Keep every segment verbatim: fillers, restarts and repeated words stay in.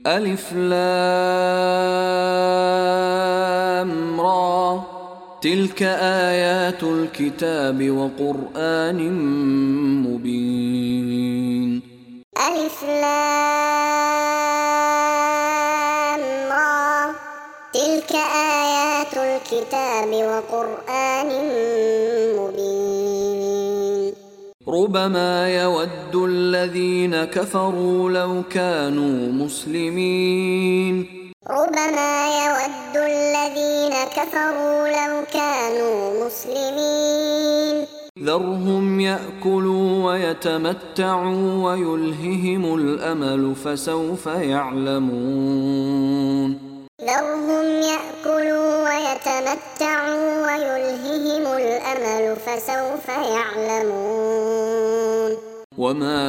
ألف لام را تلك آيات الكتاب وقرآن مبين. ألف لام را تلك آيات الكتاب وقرآن مبين. ربما يود الذين كفروا لو كانوا مسلمين ربما يود الذين كفروا لو كانوا مسلمين. ذرهم يأكلوا ويتمتعوا ويلههم الأمل فسوف يعلمون. ذرهم يأكلوا ويتمتعوا ويلههم الأمل فسوف يعلمون. وما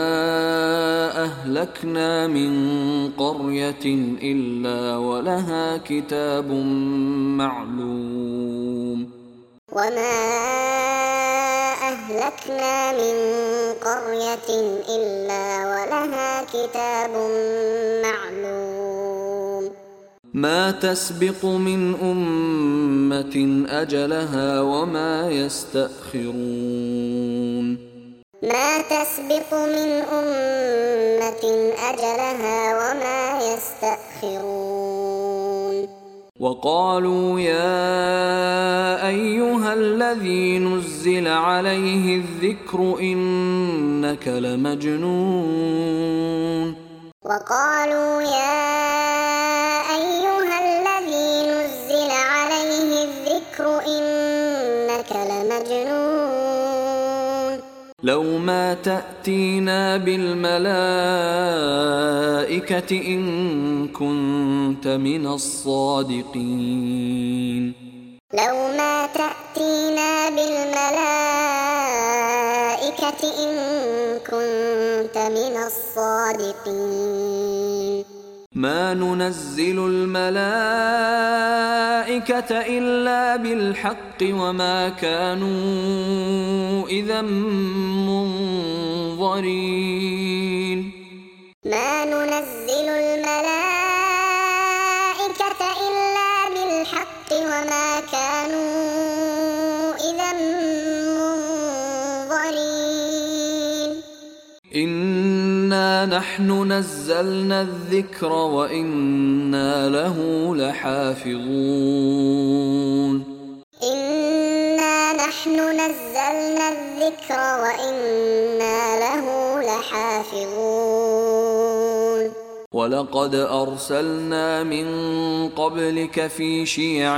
أهلكنا من قرية إلا ولها كتاب معلوم. وما أهلكنا من قرية إلا ولها كتاب معلوم. ما تسبق من أمة أجلها وما يستأخرون. ما تسبق من أمة أجلها وما يستأخرون. وقالوا يا أيها الذي نزل عليه الذكر إنك لمجنون. وقالوا يا أيها الذي نزل عليه الذكر إنك لمجنون. لو ما تأتينا بالملائكة إن كنت من الصادقين. لو ما تأتينا بالملائكة إن كنت من الصادقين. ما ننزل الملائكة إلا بالحق وما كانوا إذا منظرين. ما ننزل الملائكة إلا بالحق وما كانوا إذا منظرين. إنا نحن نزلنا الذكر وإنا له لحافظون. إنا نحن نزلنا الذكر وإنا له لحافظون. ولقد أرسلنا من قبلك في شيع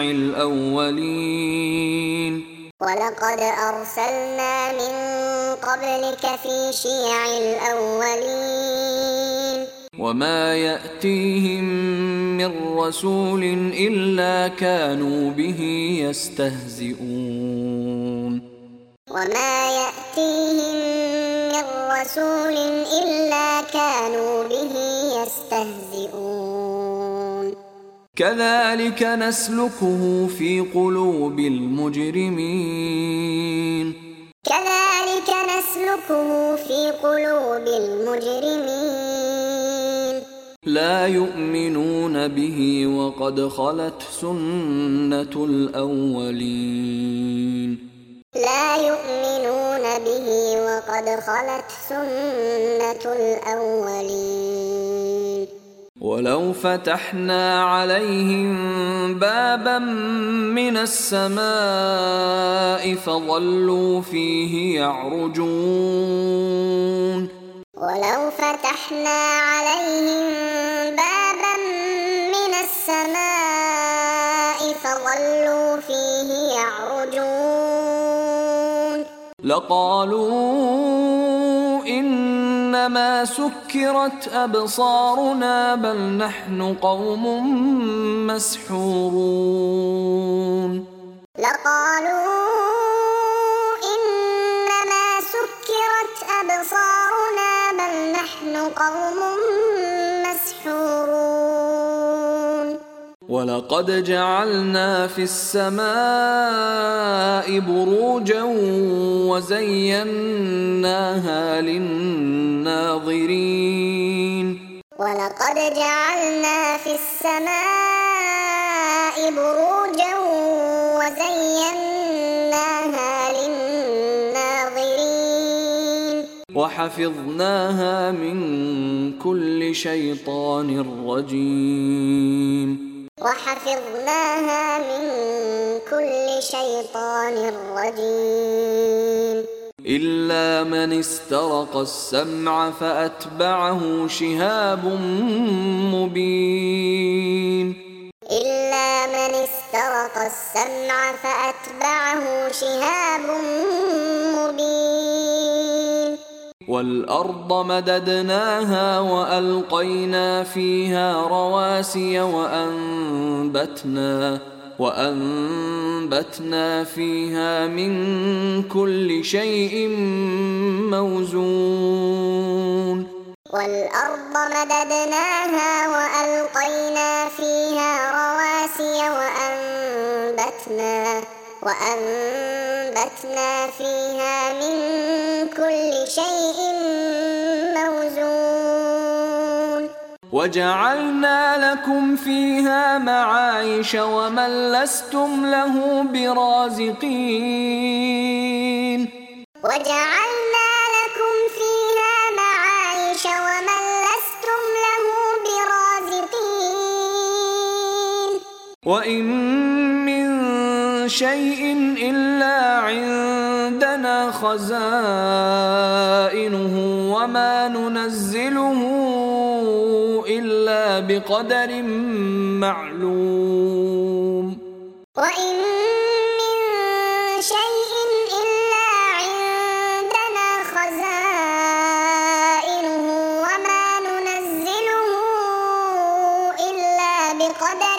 الأولين. ولقد أرسلنا من قبلك في شيع الأولين. وما يأتيهم من رسول إلا كانوا به يستهزئون. وما يأتيهم من رسول إلا كانوا به يستهزئون. كذلك نسلكه في قلوب المجرمين. كذلك نسلكه في قلوب المجرمين. لا يؤمنون به وقد خلت سنة الأولين. لا يؤمنون به وقد خلت سنة الأولين. ولو فتحنا عليهم بابا من السماء فظلوا فيه يعرجون. ولو فتحنا عليهم بابا من السماء فظلوا فيه يعرجون. لقالوا إنما سكرت أبصارنا بل نحن قوم مسحورون. لقالوا إنما سكرت أبصارنا بل نحن قوم مسحورون. ولقد جعلنا في السماء بروجا وزيناها للناظرين. ولقد ولقد جعلنا في السماء بروجا وزيناها للناظرين وحفظناها من كل شيطان رجيم وحفظناها من كل شيطان رجيم إلا من استرق السمع فأتبعه شهاب مبين إلا من استرق السمع فأتبعه شهاب مبين والأرض مددناها وألقينا فيها رواسي وأنبتنا وأنبتنا فيها من كل شيء موزون والأرض مددناها وألقينا فيها رواسي وأنبتنا وأنبتنا فيها من كل شيء موزون وجعلنا لكم فيها معايش ومن لستم له برازقين وجعلنا لكم فيها معايش ومن لستم له برازقين وإن من شيء إلا عندنا خزائنه وما ننزله إلا بقدر معلوم وإن من شيء إلا عندنا خزائنه وما ننزله إلا بقدر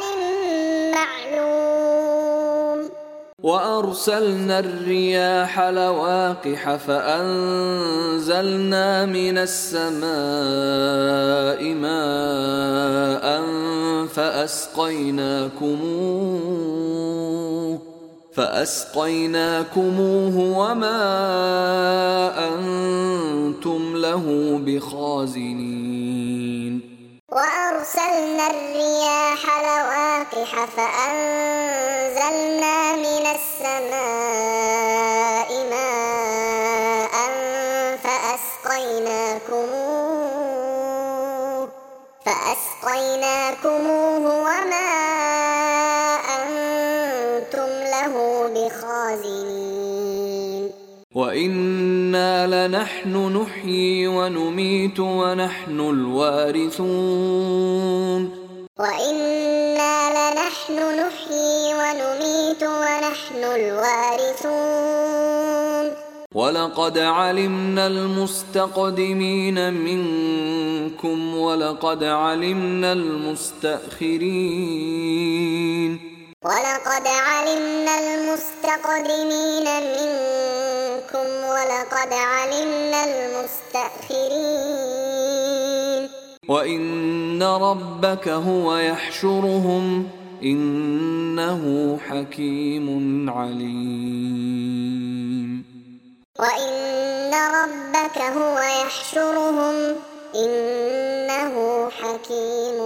معلوم وأرسلنا الرياح لواقح فأنزلنا من السماء ماء فأسقيناكموه فأسقيناكموه وما أنتم له بخازنين وأرسلنا الرياح لواقح فأنزلنا من السماء ماء فأسقيناكموه فأسقيناكموه وما أنتم له بخازنين وإنا لنحن نحيي ونميت ونحن الوارثون وإنا لنحن نحيي ونميت ونحن الوارثون ولقد علمنا المستقدمين منكم ولقد علمنا المستأخرين ولقد علمنا المستقدمين منكم ولقد علمنا المستأخرين وإن ربك هو يحشرهم إنه حكيم عليم وإن ربك هو يحشرهم إنه حكيم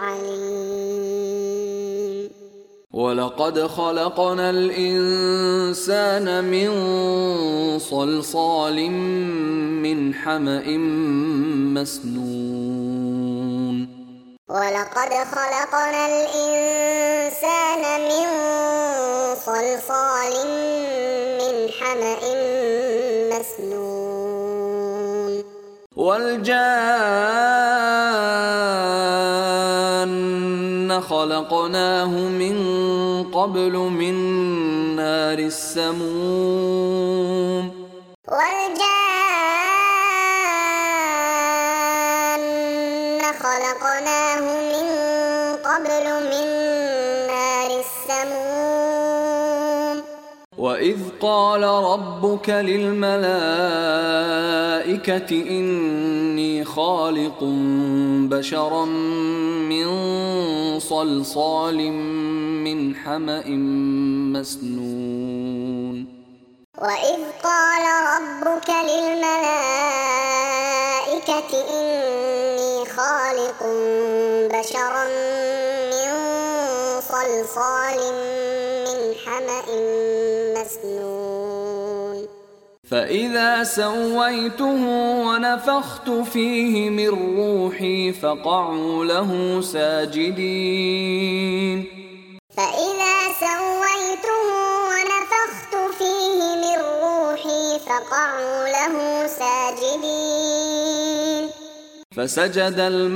عليم ولقد خلقنا الإنسان من صلصال من حمأ مسنون ولقد خلقنا الإنسان من صلصال من حمأ مسنون والجان خلقناه من قبل من نار السموم والجان خلقناه من قبل من نار السموم وإذ قال ربك للملائكة إني خالق بشرا من صلصال من حمأ مسنون وإذ قال ربك للملائكة إني خالق خالق بشرا من صلصال من حمأ مسنون فإذا سويته ونفخت فيه من روحي فقعوا له ساجدين فإذا سويته ونفخت فيه من روحي فقعوا له ساجدين فسجد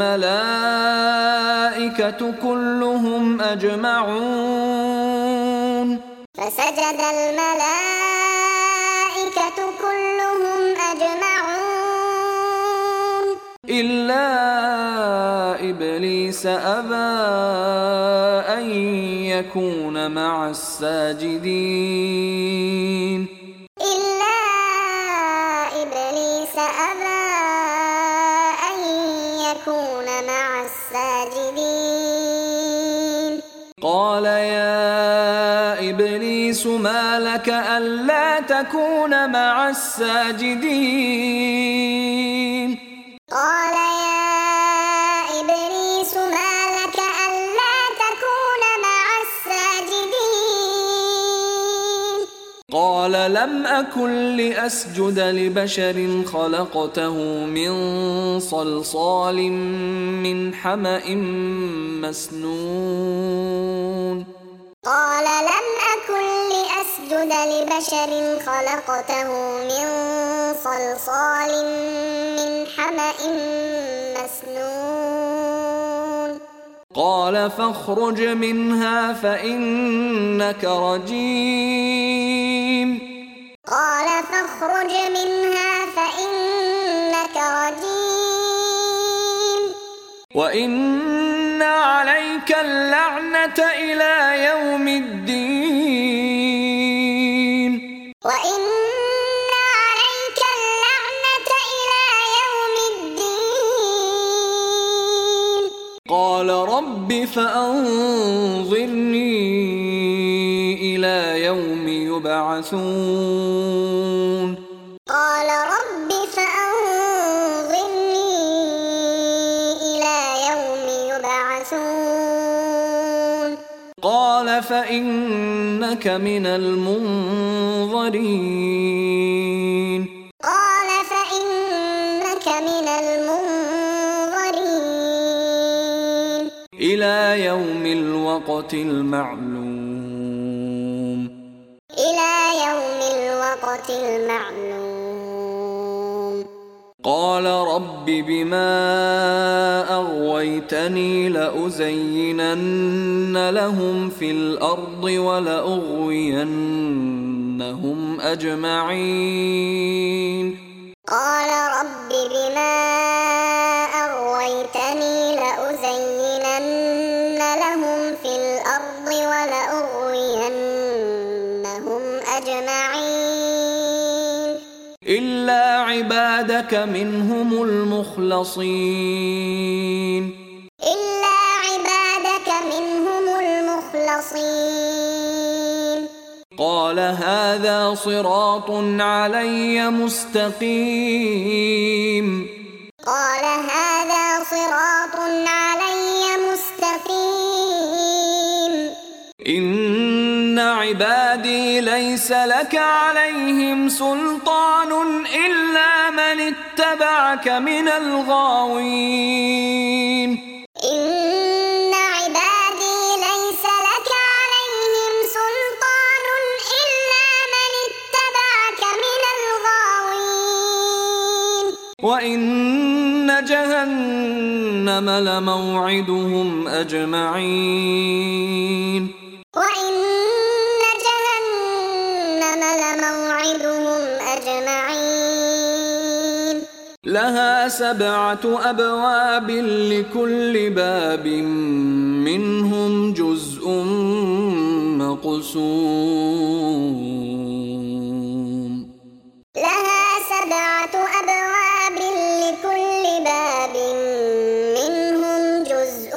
الملائكة كلهم أجمعون فسجد الملائكة كلهم أجمعون إلا إبليس أبى أن يكون مع الساجدين إلا إبليس أبى أن يكون مع الساجدين قال يا إبليس ما لك ألا تكون مع الساجدين قال يا إبليس ما لك ألا تكون مع الساجدين قال لم أكن لأسجد لبشر خلقته من صلصال من حمأ مسنون قال لم أكن لأسجد لبشر خلقته من صلصال من حمأ مسنون قال فاخرج منها فإنك رجيم قال فاخرج منها فإنك رجيم وإن عليك اللعنة إلى يوم الدين وإن عليك اللعنة إلى يوم الدين قال رب فأنظرني إلى يوم يبعثون قال رب فأنظرني إلى يوم يبعثون قال فإنك من المنظرين قال فإنك من المنظرين إلى يوم الوقت المعلوم إلى يوم الوقت المعلوم قال رب بما أغويتني لأزينن لهم في الأرض ولأغوينهم أجمعين قال رب بما أغويتني لأزينن لهم في الأرض ولأغوينهم أجمعين إلا عبادك منهم المخلصين إلا عبادك منهم المخلصين قال هذا صراط علي مستقيم قال هذا صراط علي مستقيم إن عبادي ليس لك عليهم سلطان إلا من اتبعك من الغاوين إن عبادي ليس لك عليهم سلطان إلا من اتبعك من الغاوين وإن جهنم لموعدهم أجمعين وإن جهنم لموعدهم أجمعين لها سبعة أبواب لكل باب منهم جزء مقسوم لها سبعة أبواب لكل باب منهم جزء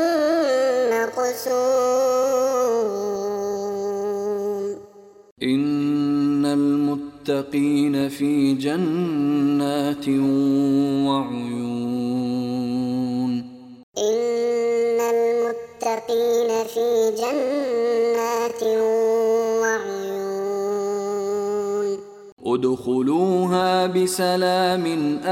مقسوم إن المتقين في جنات وعيون ادخلوها بسلام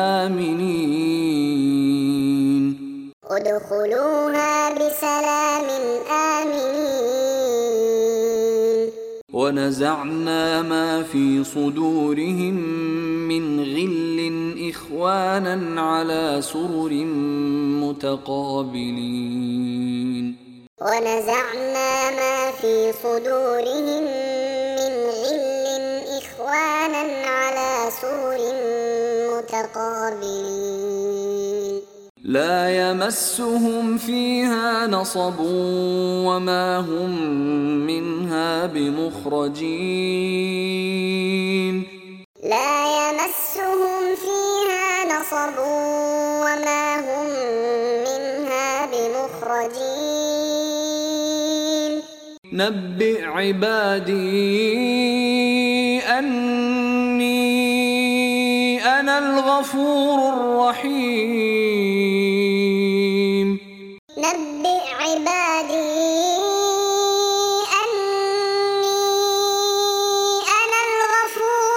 آمنين ادخلوها بسلام آمنين ونزعنا ما في صدورهم من غل إخوانا على سرر متقابلين ونزعنا ما في صدورهم من غل إخوانا على سرر متقابلين لا يمسهم فيها نصب وما هم منها بمخرجين لا يمسهم فيها نصب وما هم منها بمخرجين نبئ عبادي أني أنا الغفور الرحيم نبئ عبادي أني أنا الغفور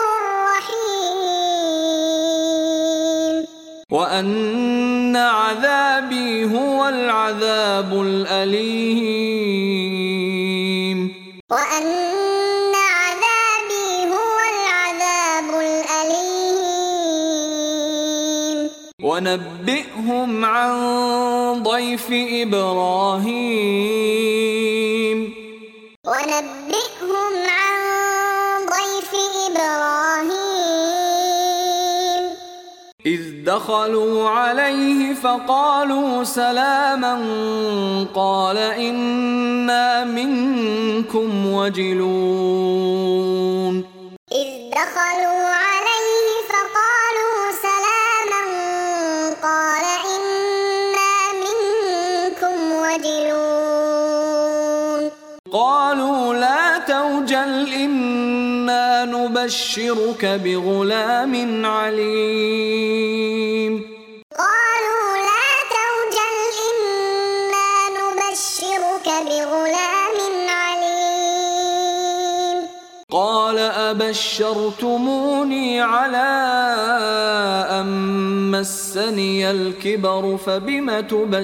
الرحيم وأن عذابي هو العذاب الأليم وأن عذابي هو العذاب الأليم ونبئهم عن ضيف إبراهيم ونبئهم عن ضيف إبراهيم إذ دخلوا عليه فقالوا سلاما قال إنا منكم وجلون إذ دخلوا عليه فقالوا سلاما قال إنا منكم وجلون قالوا لا توجل إنا نبشرك بغلام عليم قالوا لا توجل إنا نبشرك بغلام عليم قال أبشرتموني على أن مسني الكبر فبم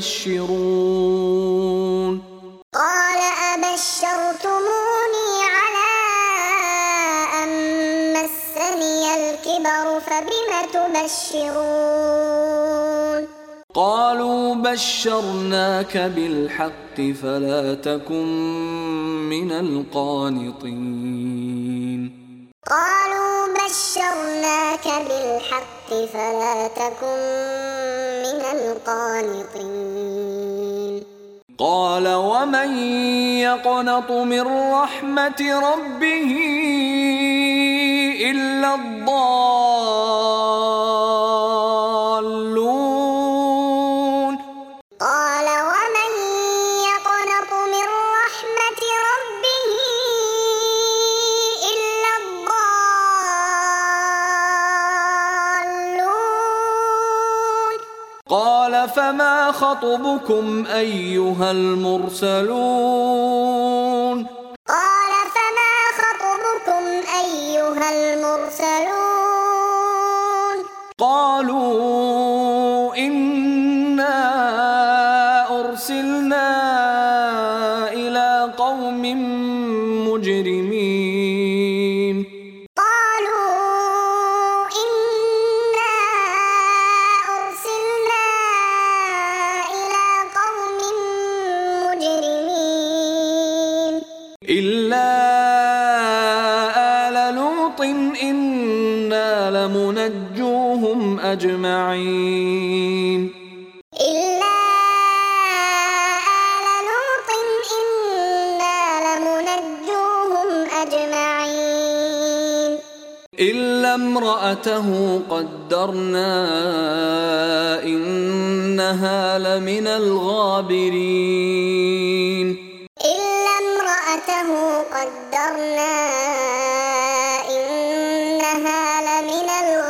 تبشرون قال أبشرتموني على أن مسني الكبر فبم تبشرون قالوا بشرناك بالحق فلا تكن من القانطين قالوا بشرناك بالحق فلا تكن من القانطين قال ومن يقنط من رحمة ربه إلا الضالون قال ومن يقنط من رحمة ربه إلا الضالون قال فما خطبكم أيها المرسلون قال فما خطبكم أيها المرسلون قالوا إنا أرسلنا إلى قوم مجرمين قالوا إنا أرسلنا إلى قوم مجرمين إلا آل لوط إنا لمنجوهم أجمعين إلا آل لوط إنا لمنجوهم أجمعين إلا امرأته قدرنا إنها لمن الغابرين إلا امرأته قدرنا إنها لمن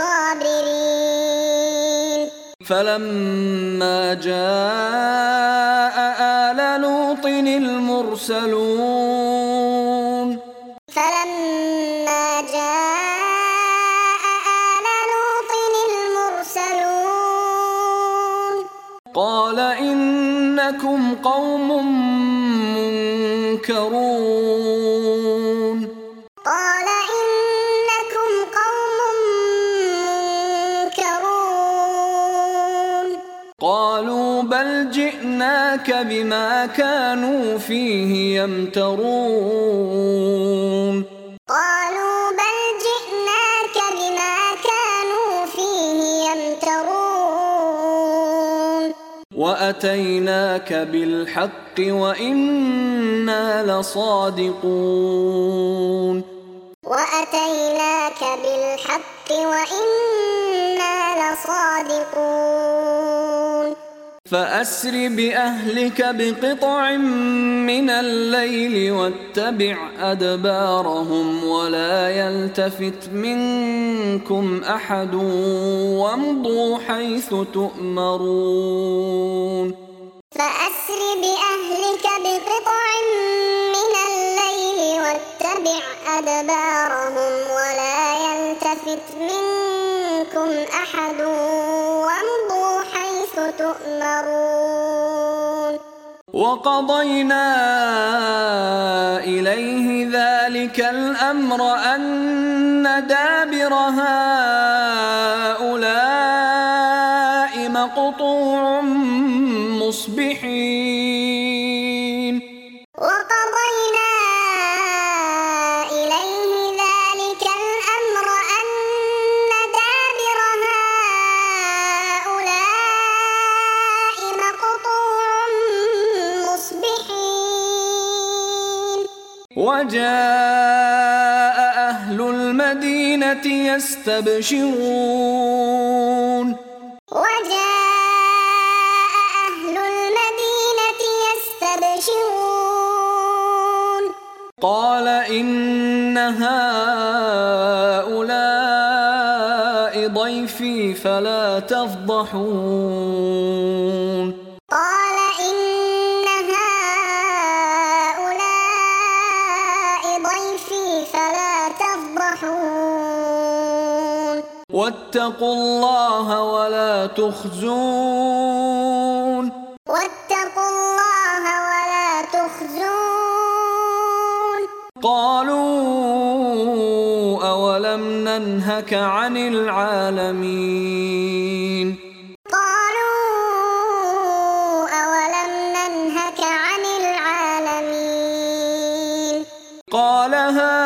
الغابرين فلما جاء آل لوط المرسلون فلما جاء إنكم قوم منكرون قال إنكم قوم منكرون قالوا بل جئناك بما كانوا فيه يمترون قالوا بل جئناك بما كانوا فيه يمترون وأتيناك بالحق وإنا لصادقون وأتيناك بالحق وإنا لصادقون فأسر بأهلك بقطع من الليل واتبع أدبارهم ولا يلتفت منكم أحد وامضوا حيث تؤمرون فأسر بأهلك بقطع من الليل واتبع أدبارهم ولا يلتفت منكم أحد وامضوا حيث تؤمرون وقضينا إليه ذلك الأمر أن دابر هؤلاء مقطوع مصبحين وقضينا إليه ذلك الأمر أن دابر هؤلاء مقطوع مصبحين وجاء أهل المدينة يستبشرون وجاء أهل المدينة يستبشرون قال إن هؤلاء ضيفي فلا تفضحون قال إن هؤلاء ضيفي فلا تفضحون واتقوا الله ولا تخزون واتقوا الله ولا تخزون قالوا أولم ننهك عن العالمين قالوا أولم ننهك عن العالمين قال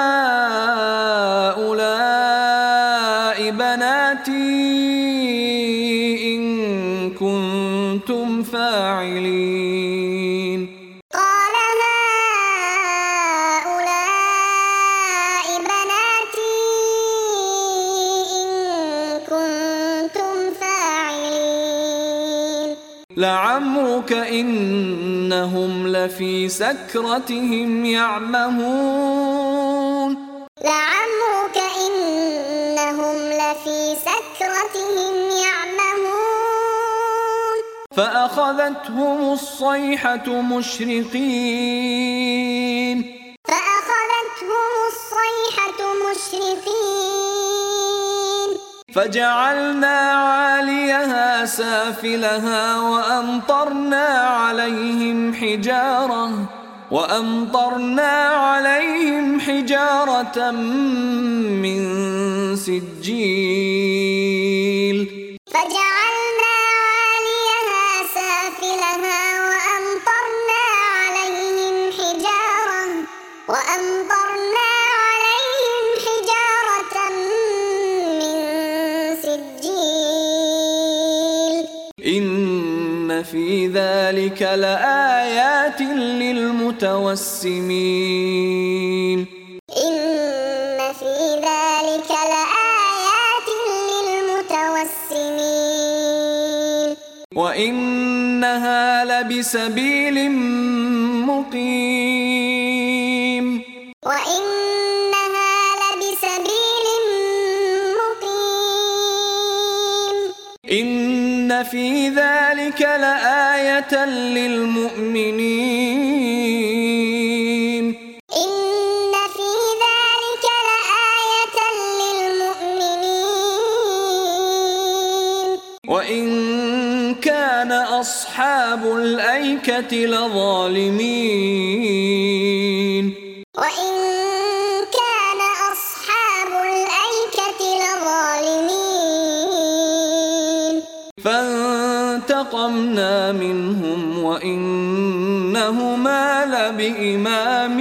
هؤلاء بناتي إن كنتم فاعلين قال هؤلاء بناتي إن كنتم فاعلين لعمرك إنهم لفي سكرتهم يعمهون لعمرك إنهم لفي سكرتهم يعمهون فأخذتهم الصيحة مشرقين فأخذتهم الصيحة مشرقين فجعلنا عاليها سافلها وأمطرنا عليهم حجارة وأمطرنا عليهم حجارة من سجيل فجعلنا عاليها سافلها وأمطرنا عليهم حجارة وأمطرنا عليهم حجارة من سجيل إن في ذلك لآيات للمتوسمين إن في ذلك لآيات للمتوسمين وإنها لبسبيل مقيم وإنها لبسبيل مقيم إن في ذلك لآية للمؤمنين إن في ذلك لآية للمؤمنين وإن كان أصحاب الأيكة الأيكة لظالمين وإن كان أصحاب الأيكة لظالمين فانتقمنا منهم وإنهما لبإمام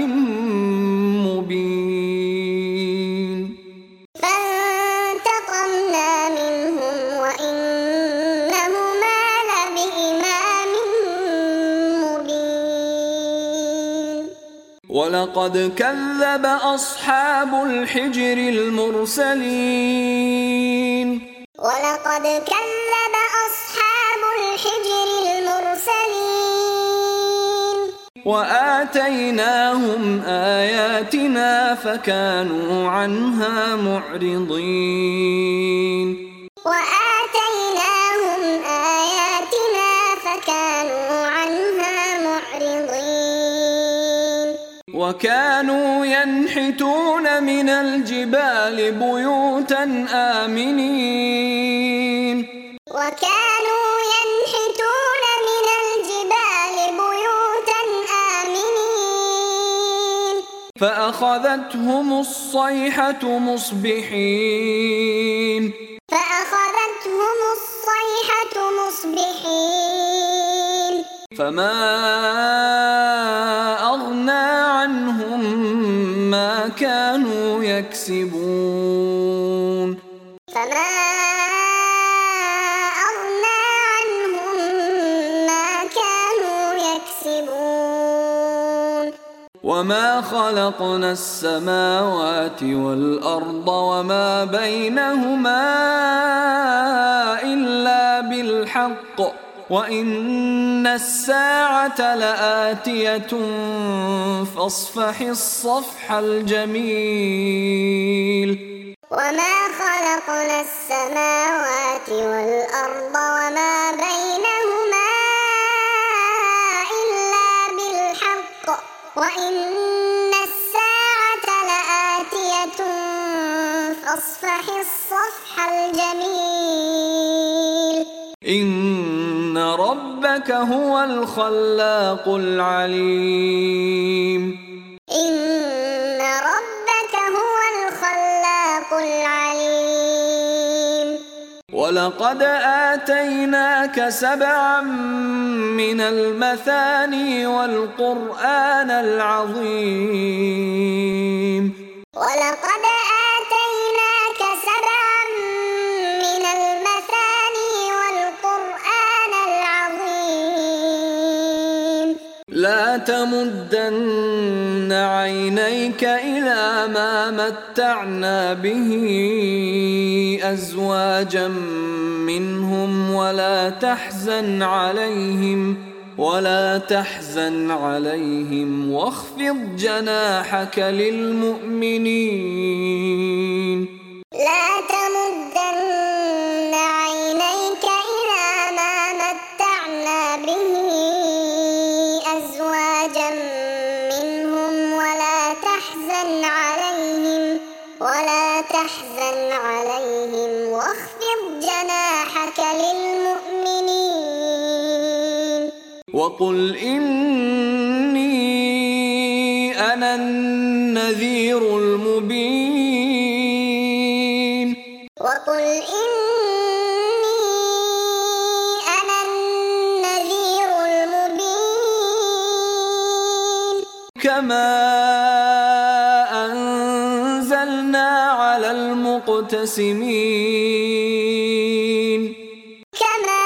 مبين فانتقمنا منهم وإنهما لبإمام مبين ولقد كذب أصحاب الحجر المرسلين ولقد كذب أصحاب الحجر المرسلين وآتيناهم آياتنا فكانوا عنها معرضين وآتيناهم آياتنا فكانوا عنها معرضين وكانوا ينحتون من الجبال بيوتا آمنين وكانوا ينحتون من الجبال بيوتا آمنين فأخذتهم الصيحة مصبحين فأخذتهم الصيحة مصبحين فما أغنى عنهم ما كانوا يكسبون فما أغنى عنهم ما كانوا يكسبون وما خلقنا السماوات والأرض وما بينهما إلا بالحق وإن الساعة لآتية فاصفح الصفح الجميل وما خلقنا السماوات والأرض وما بينهما إلا بالحق وإن الساعة لآتية فاصفح الصفح الجميل إن ربك هو الخلاق العليم إن ربك هو الخلاق العليم ولقد آتيناك سبعا من المثاني والقرآن العظيم ولقد آتيناك سبعا من المثاني والقرآن العظيم لا تمدن عينيك إلى ما متعنا به أزواجا منهم ولا تحزن عليهم ولا تحزن عليهم واخفض جناحك للمؤمنين لا تمدن عينيك إلى ما متعنا به أزواجا منهم ولا تحزن عليهم ولا تحزن عليهم واخفض جناحك للمؤمنين وقل إني أنا النذير المبين وقل إني أنا النذير المبين كما أنزلنا على المقتسمين كما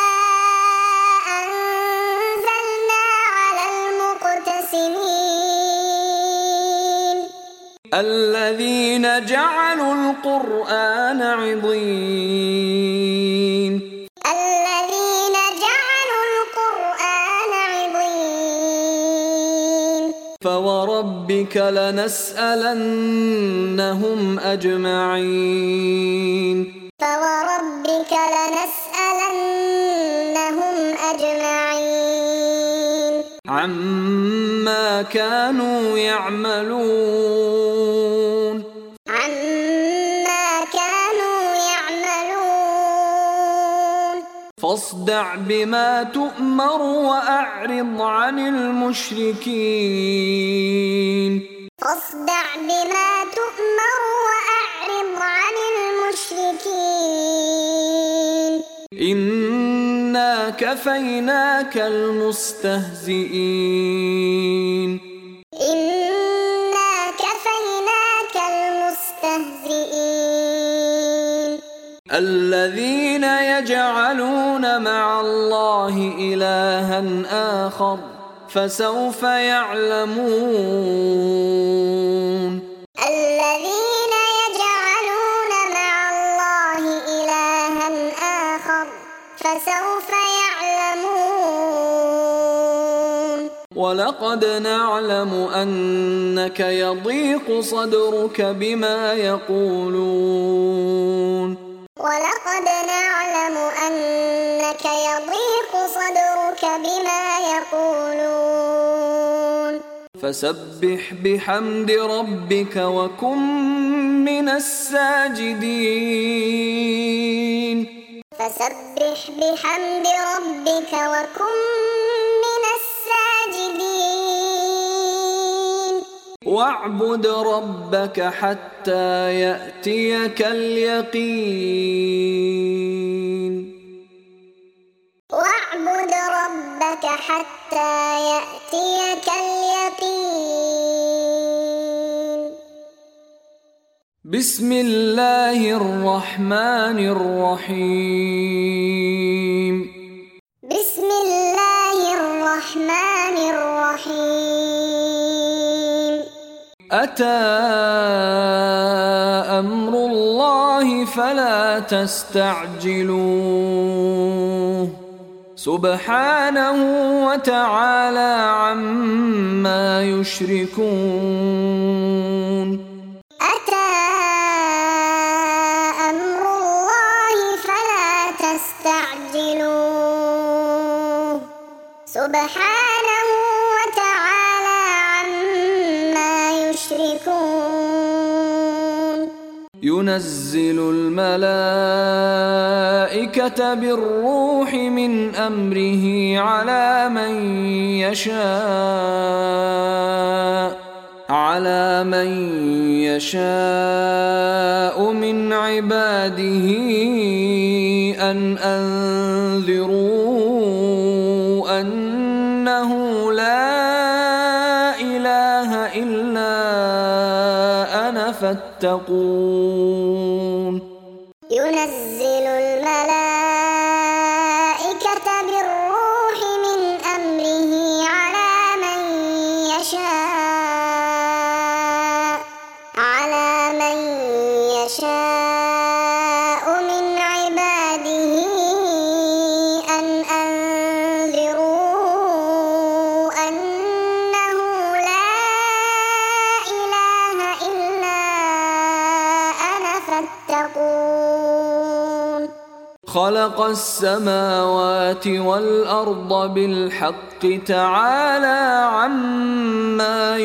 أنزلنا على المقتسمين الذين جعلوا القرآن عضين الذين جعلوا القرآن عضين فوربك لنسألنهم أجمعين فوربك لنسألنهم أجمعين عما كانوا يعملون عما كانوا يعملون فاصدع بما تؤمر وأعرض عن المشركين فاصدع بما تؤمر وأعرض عن المشركين إنا كفيناك المستهزئين إنا كفيناك المستهزئين الذين يجعلون مع الله إلها آخر فسوف يعلمون الذين يجعلون مع الله إلها آخر فسوف يعلمون ولقد نعلم أنك يضيق صدرك بما يقولون ولقد نعلم أنك يضيق صدرك بما يقولون فسبح بحمد ربك وكن من الساجدين فسبح بحمد ربك وكن من الساجدين واعبد ربك حتى يأتيك اليقين واعبد ربك حتى يأتيك اليقين بسم الله الرحمن الرحيم بسم الله الرحمن الرحيم أتى أمر الله فلا تستعجلوه سبحانه وتعالى عما يشركون أتى أمر الله فلا تستعجلوه سبحانه وتعالى عما يشركون ينزل الملائكة بالروح من أمره على من يشاء على من يشاء من عباده أن أنذروا أنه لا إله إلا أنا فاتقون ينزل الملائكة بالروح من أمره على من يشاء على من يشاء من عباده أن أنذروا أنه لا إله إلا أنا فاتقون خلق السماوات والأرض بالحق تعالى عما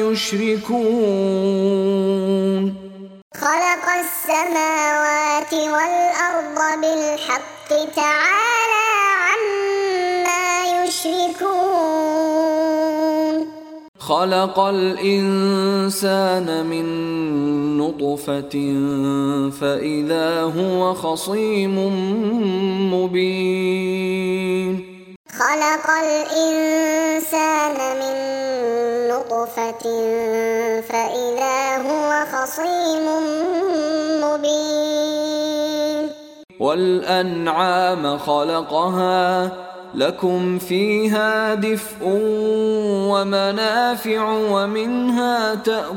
يشركون خلق السماوات والأرض بالحق تعالى عما يشركون خلق الإنسان من نطفة فإذا هو خصيم مبين خلق الإنسان من نطفة فإذا هو خصيم مبين والأنعام خلقها لكم فيها دفء ومنافع ومنها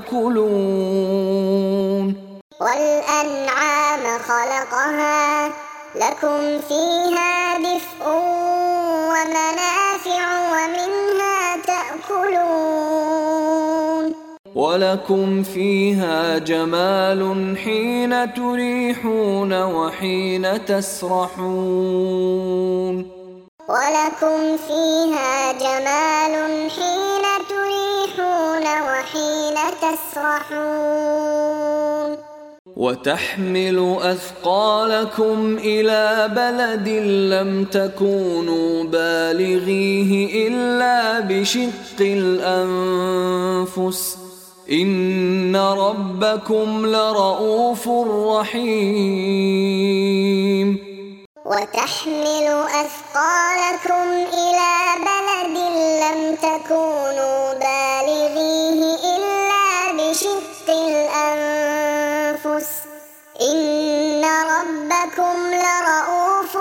تأكلون والأنعام خلقها لكم فيها دفء ومنافع ومنها تأكلون ولكم فيها جمال حين تريحون وحين تسرحون ولكم فيها جمال حين تريحون وحين تسرحون وتحمل أثقالكم إلى بلد لم تكونوا بالغيه إلا بشق الأنفس إن ربكم لرؤوف رحيم وتحمل أثقالكم إلى بلد لم تكونوا بالغيه إلا بشق الأنفس إن ربكم لرؤوف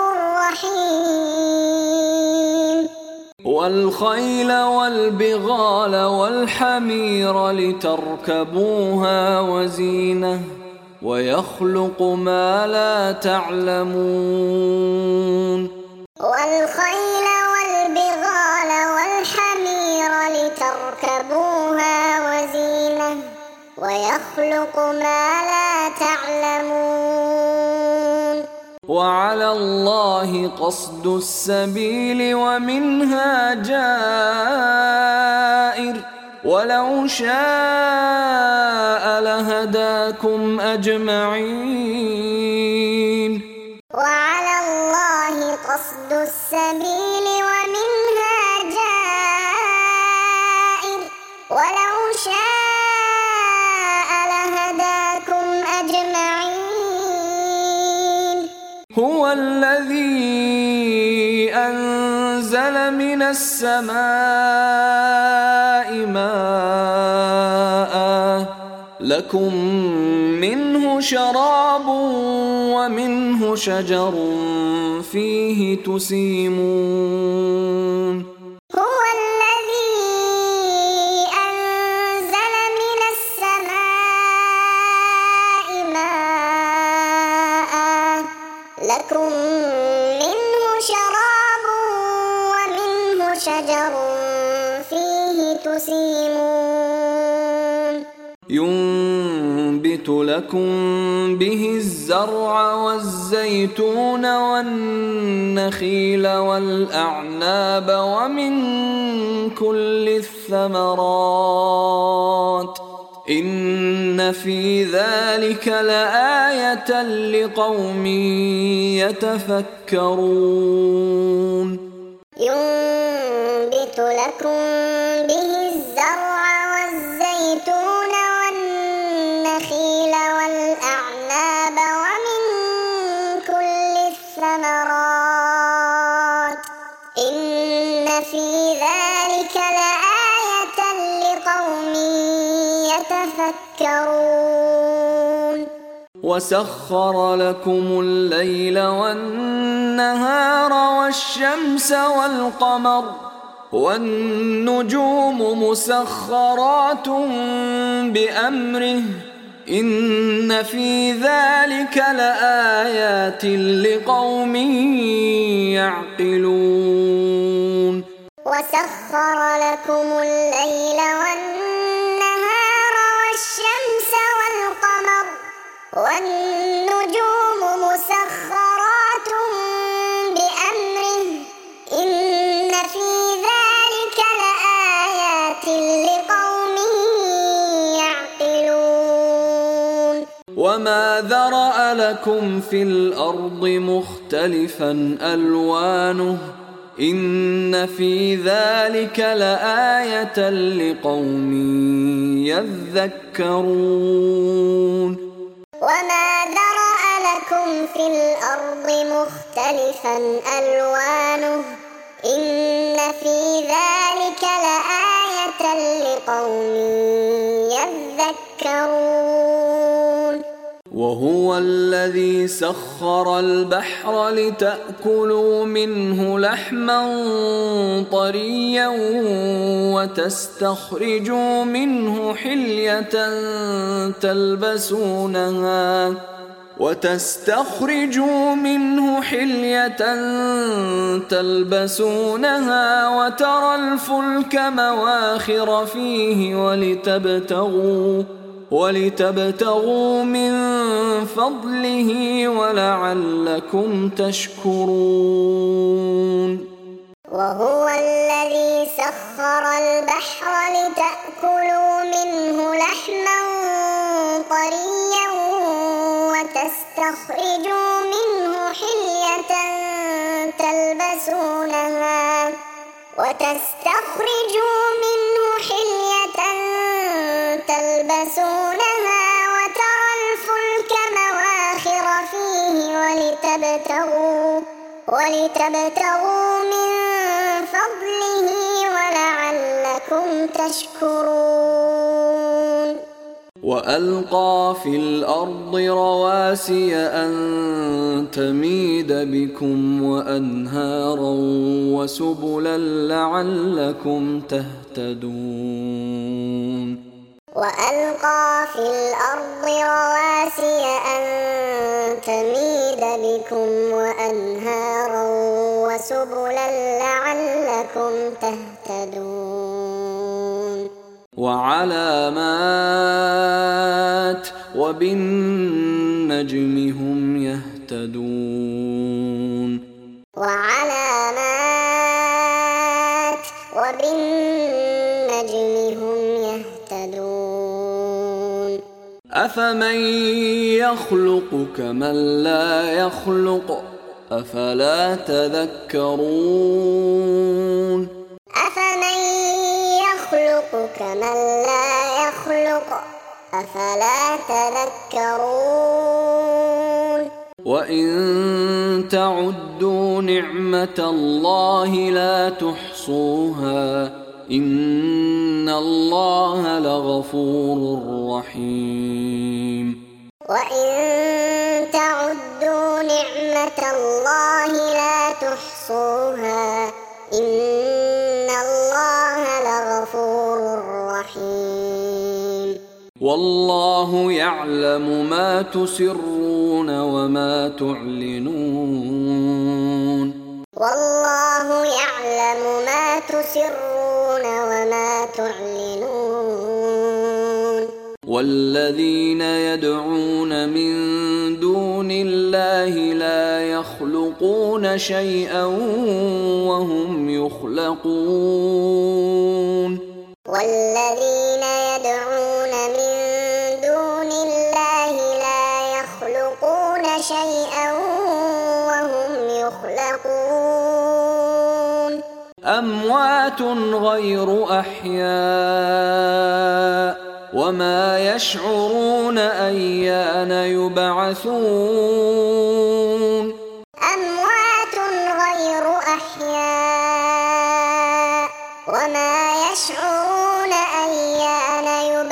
رحيم والخيل والبغال والحمير لتركبوها وزينة ويخلق ما لا تعلمون والخيل والبغال والحمير لتركبوها وزينة ويخلق ما لا تعلمون وعلى الله قصد السبيل ومنها جائر ولو شاء لهداكم أجمعين وعلى الله قصد السبيل ومنها جائر ولو شاء لهداكم أجمعين هو الذي أنزل من السماء ماء لكم منه شراب ومنه شجر فيه تسيمون هو الذي أنزل من السماء ماء لكم منه شراب ومنه شجر فيه تسيمون ينبت لكم به الزرع والزيتون والنخيل والأعناب ومن كل الثمرات إن في ذلك لآية لقوم يتفكرون ينبت لكم به الزرع والزيتون والنخيل والأعناب ومن كل الثمرات إن في ذلك لآية لقوم يتفكرون وسخر لكم الليل والنهار والشمس والقمر والنجوم مسخرات بأمره إن في ذلك لآيات لقوم يعقلون وسخر لكم الليل والنهار والشمس والقمر والنجوم مسخرات بأمره إن في ذلك لآيات لقوم يعقلون وما ذرأ لكم في الأرض مختلفا ألوانه إن في ذلك لآية لقوم يذكرون وما ذرأ لكم في الأرض مختلفا ألوانه إن في ذلك لآية لقوم يذكرون وهو الذي سخر البحر لتأكلوا منه لحما طريا وتستخرجوا منه حلية تلبسونها وتستخرجوا منه حلية تلبسونها وترى الفلك مواخر فيه ولتبتغوا ولتبتغوا من فضله ولعلكم تشكرون وهو الذي سخر البحر لتأكلوا منه لحما طريا وتستخرجوا منه حلية تلبسونها وتستخرجوا منه حلية تلبسونها وترى الفلك مواخر فيه ولتبتغوا ولتبتغوا من فضله ولعلكم تشكرون وألقى في الأرض رواسي أن تميد بكم وأنهارا وسبلا لعلكم تهتدون وألقى في الأرض رواسي أن تميد بكم وأنهارا وسبلا لعلكم تهتدون وعلامات وبالنجم هم يهتدون وعلامات وبالنجم هم يهتدون أفمن يخلق كمن لا يخلق أفلا تذكرون أفمن يخلق كمن لا يخلق أفلا تذكرون وإن تعدوا نعمة الله لا تحصوها إن الله لغفور رحيم وإن تعدوا نعمة الله لا تحصوها إن الله لغفور رحيم والله يعلم ما تسرون وما تعلنون والله يعلم ما تسرون وما تعلنون والذين يدعون من دون الله لا يخلقون شيئا وهم يخلقون والذين يدعون من دون الله لا يخلقون شيئا وهم يخلقون أموات غير أحياء وما يشعرون أيان يبعثون أموات غير أحياء وما يشعرون أيان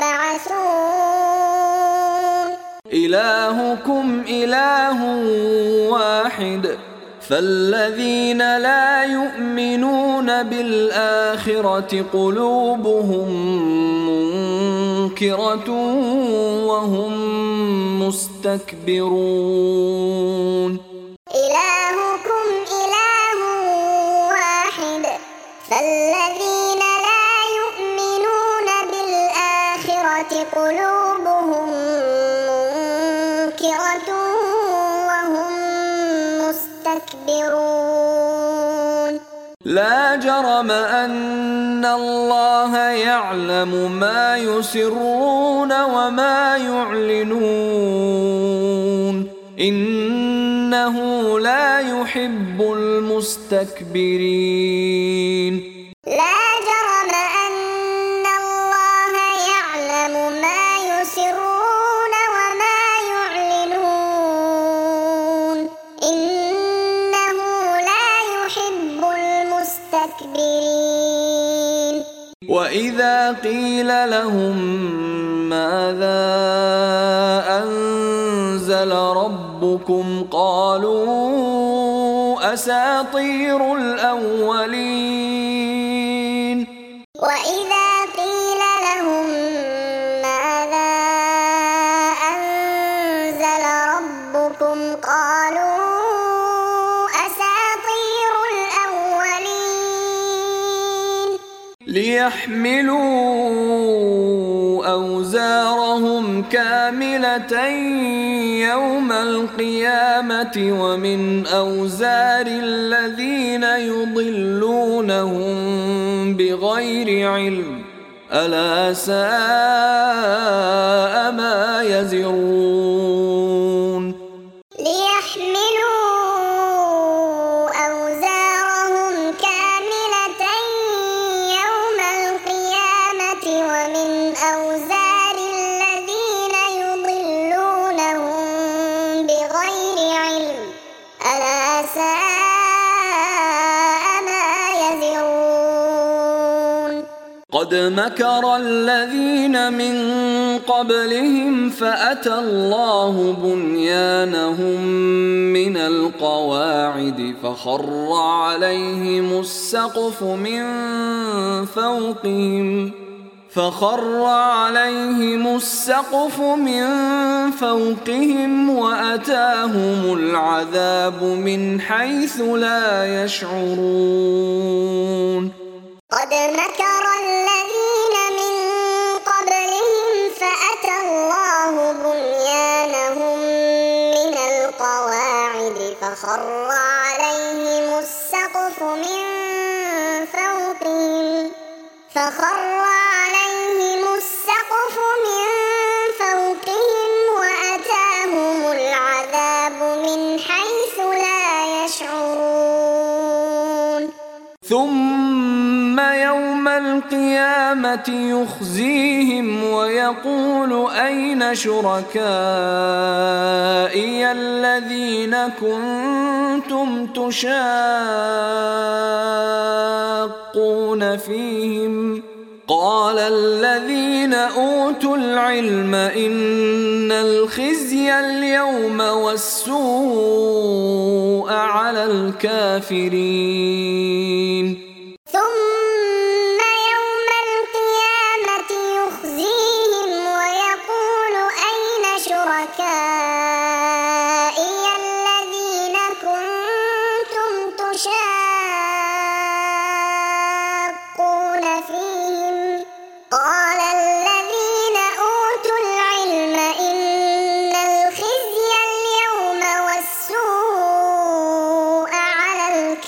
يبعثون إلهكم إله واحد فالذين لا يؤمنون بالآخرة قلوبهم منكرة وهم مستكبرون إلهكم إله واحد فالذين لا يؤمنون بالآخرة قلوبهم منكرة وهم مستكبرون لا جرم أن الله يعلم ما يسرون وما يعلنون إنه لا يحب المستكبرين لا جرم أن الله يعلم ما يسرون وما يعلنون إنه لا يحب المستكبرين وإذا قيل لهم ماذا أنزل ربكم قالوا أساطير الأولين وإذا قيل لهم ماذا أنزل ربكم قالوا أساطير الأولين ليحملوا أوزارهم كاملة يوم القيامة ومن أوزار الذين يضلونهم بغير علم ألا ساء ما يزرون أوزار الذين يضلونهم بغير علم ألا ساء ما يزرون قد مكر الذين من قبلهم فأتى الله بنيانهم من القواعد فخر عليهم السقف من فوقهم فخر عليهم السقف من فوقهم وأتاهم العذاب من حيث لا يشعرون قد مكر الذين من قبلهم فأتى الله بنيانهم من القواعد فخر عليهم السقف من فوقهم فخر عليهم السقف من فوقهم وأتاهم العذاب من حيث لا يشعرون ثم يوم القيامة يخزيهم ويقول أين شركائي الذين كنتم تشاقون فيهم قال الذين أوتوا العلم إن الخزي اليوم والسوء على الكافرين ثم يوم القيامة يخزيهم ويقول أين شركائي الذين كنتم تشاقون فيهم قال الذين أوتوا العلم إن الخزي اليوم والسوء على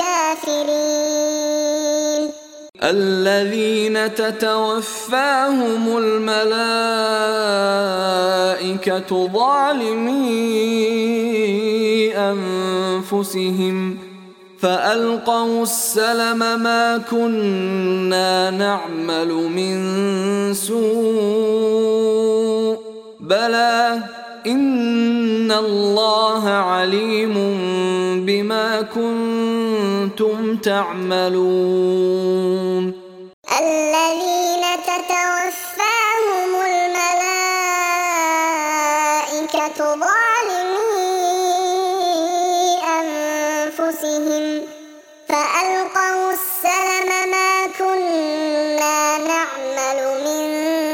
الكافرين الذين تتوفاهم الملائكة ظالمي أنفسهم فألقوا السلم ما كنا نعمل من سوء بلى إن الله عليم بما كنتم تعملون الذين تتوفاهم الملائكة ظالمي أنفسهم فألقوا السلم ما كنا نعمل من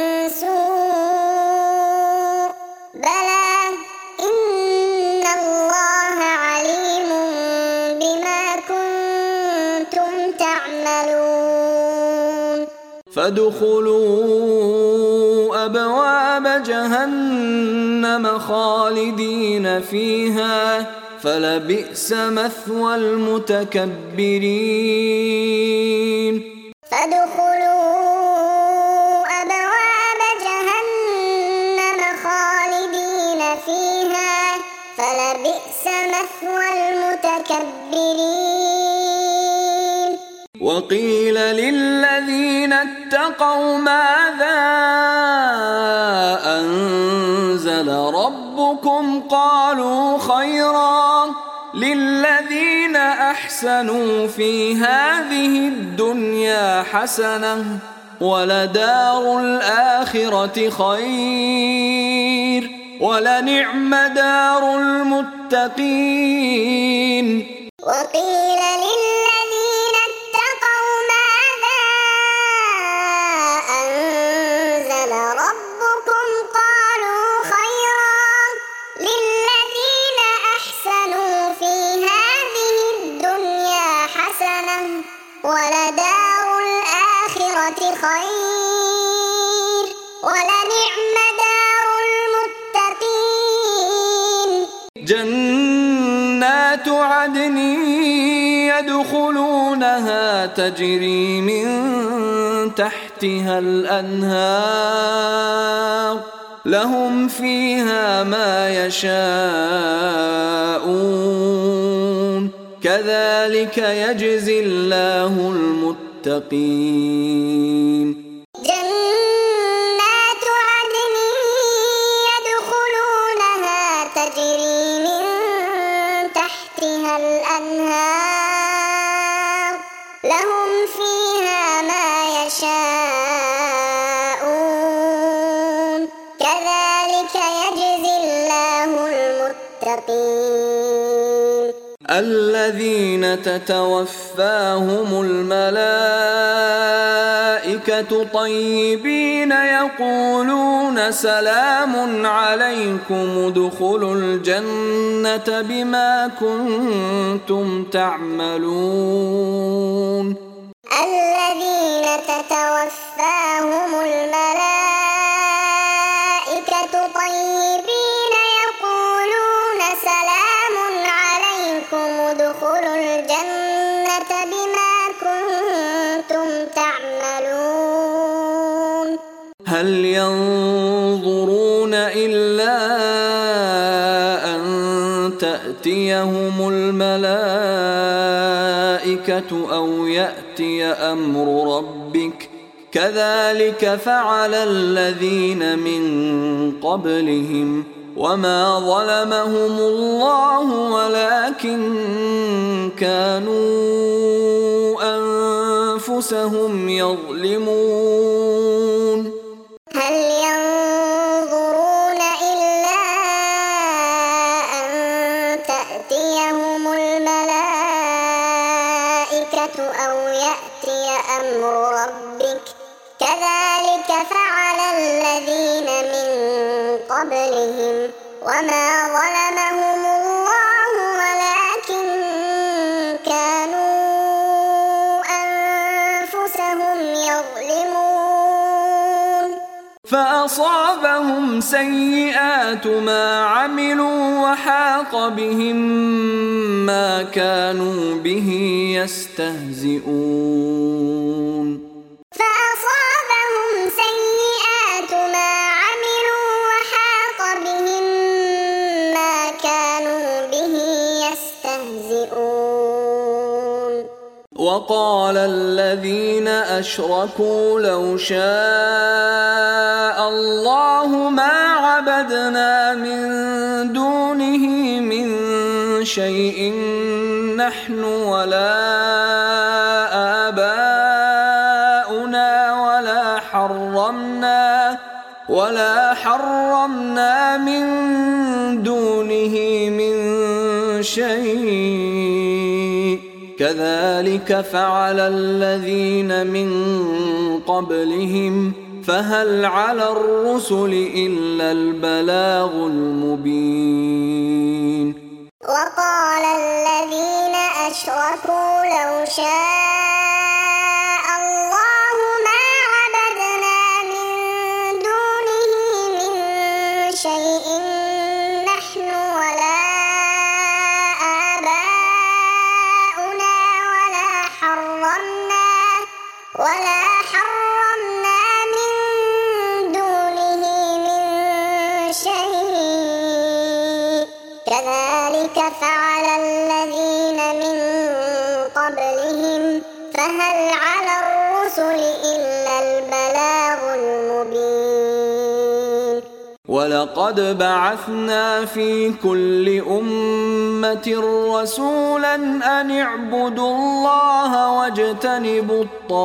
سوء بلى إن الله عليم بما كنتم تعملون فادخلوا أبواب جهنم خالدين فيها فلبئس مثوى المتكبرين فادخلوا أبواب جهنم خالدين فيها فلبئس مثوى المتكبرين وقيل للذين اتقوا ماذا أنزل ربكم قالوا خيرا للذين أحسنوا في هذه الدنيا حسنة ولدار الآخرة خير ولنعم دار المتقين وقيل للذين اتقوا ماذا أنزل ربكم قالوا خيرا للذين أحسنوا في هذه الدنيا حسنة ولدار الآخرة خير ولنعم دار المتقين جنات عدن يدخلونها تجري من تحتها الأنهار لهم فيها ما يشاءون كذلك يجزي الله المتقين جنات المتقين الذين تتوفاهم الملائكة طيبين يقولون سلام عليكم ادخلوا الجنة بما كنتم تعملون الذين تتوفاهم الملائكة طيبين يقولون سلام عليكم ادخلوا الجنة بما كنتم تعملون هل ينظرون إلا أن تأتيهم الملائكة أو يأتي أمر ربك كذلك فعل الذين من قبلهم وما ظلمهم الله ولكن كانوا أنفسهم يظلمون هل ينظرون إلا أن تأتيهم الملائكة أو يأتي أمر ربك كذلك فعل الذين من قبلهم وما ظلمهم الله ولكن كانوا أنفسهم يظلمون فأصابهم سيئات ما عملوا وحاق بهم ما كانوا به يستهزئون فأصابهم سيئات ما عملوا وحاق بهم ما كانوا به يستهزئون وقال الذين أشركوا لو شاء الله ما عبدنا من دونه من شيء نحن ولا آباؤنا ولا حرمنا ولا حرمنا من دونه من شيء كذلك فعل الذين من قبلهم فهل على الرسل إلا البلاغ المبين وقال الذين أشركوا لو شاء الله ما عبدنا من دونه من شيء نحن ولا آباؤنا ولا حرمنا ولا حرمنا من دونه من شيء كذلك فعل الذين من قبلهم فهل على الرسل إلا البلاغ المبين ولقد بعثنا في كل أمة رسولا أن اعبدوا الله واجتنبوا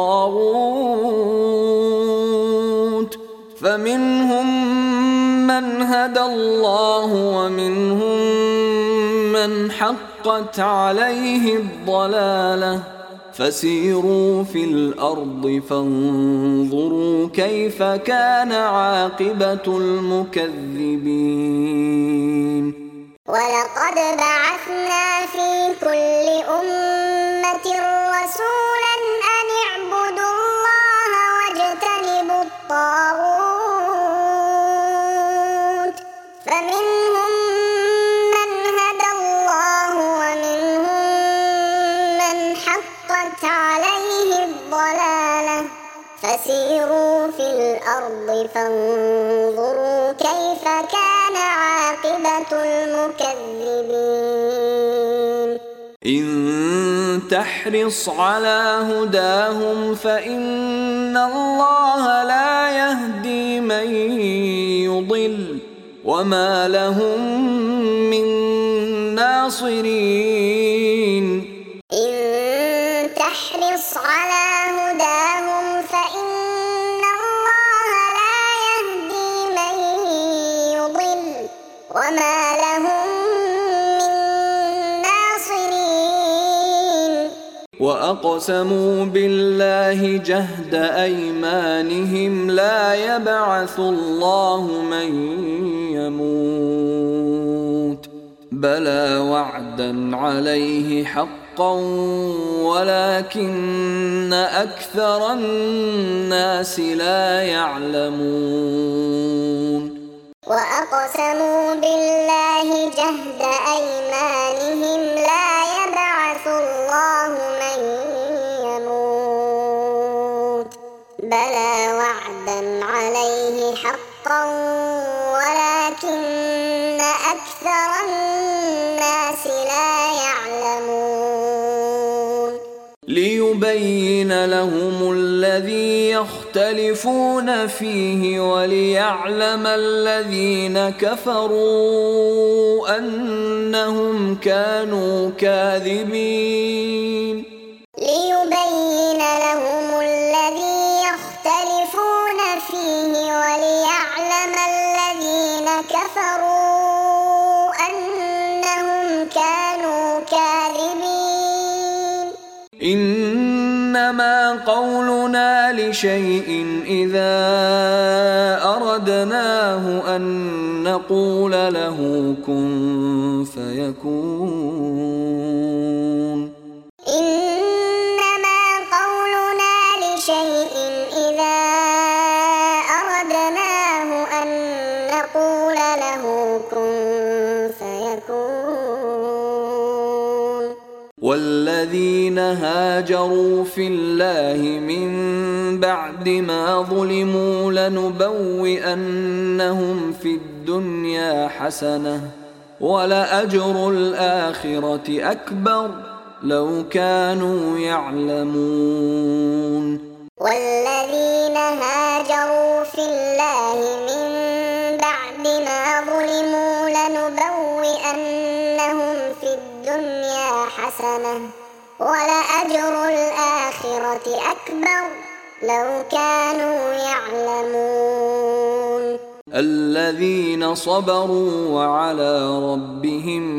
الطاغوت فمنهم من هدى الله ومنهم من حقت عليه الضلالة فسيروا في الأرض فانظروا كيف كان عاقبة المكذبين ولقد بعثنا في كل أمة رسولا أن اعبدوا الله واجتنبوا الطاغوت فمنهم من هدى الله ومنهم من حقت عليه الضلالة فسيروا في الأرض فانظروا كيف كان عاقبة المكذبين إن تحرص على هداهم فإن الله لا يهدي من يضل وما لهم من ناصرين إن تحرص على هداهم فإن الله لا يهدي من يضل وما لهم وأقسموا بالله جهد أيمانهم لا يبعث الله من يموت بلى وعدا عليه حقا ولكن أكثر الناس لا يعلمون وأقسموا بالله جهد أيمانهم لا يبعث الله من يموت بلى وعدا عليه حقا ولكن أكثر الناس لا يعلمون ليبين لهم الذي يختلفون فيه وليعلم الذين كفروا أنهم كانوا كاذبين ليبين لهم الذي يختلفون فيه وليعلم الذين كفروا أنهم كانوا كاذبين إنما قولنا لشيء إذا أردناه أن نقول له كن فيكون إنما قولنا لشيء إذا أردناه أن نقول له كن فيكون والذين هاجروا في الله من بعد ما ظلموا لنبوئنهم في الدنيا حسنة ولأجر الآخرة أكبر لو كانوا يعلمون والذين هاجروا في الله من بعد ما ظلموا لنبوئنهم في الدنيا حسنة ولأجر الآخرة أكبر لو كانوا يعلمون الذين صبروا وعلى ربهم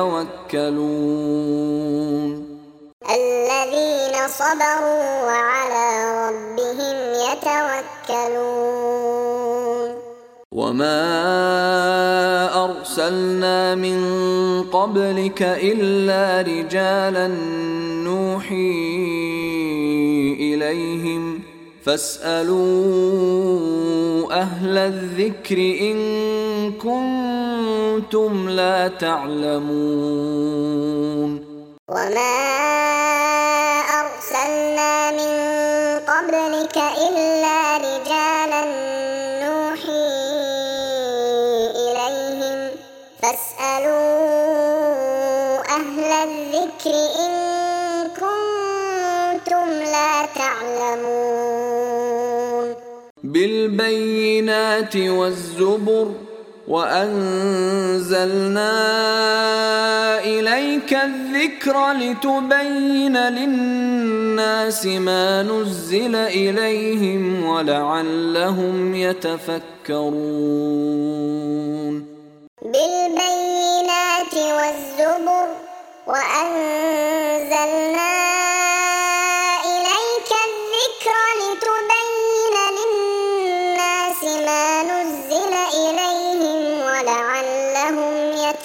يتوكلون الذين صبروا وعلى ربهم يتوكلون وما أرسلنا من قبلك إلا رجالا نوحي إليهم فاسألوا أهل الذكر إن كنتم لا تعلمون وما أرسلنا من قبلك إلا رجالا نوحي إليهم فاسألوا أهل الذكر إن كنتم لا تعلمون بالبينات والزبر وأنزلنا إليك الذكر لتبين للناس ما نزل إليهم ولعلهم يتفكرون بالبينات والزبر وأنزلنا إليك الذكر لتبين للناس ما نزل إليهم ولعلهم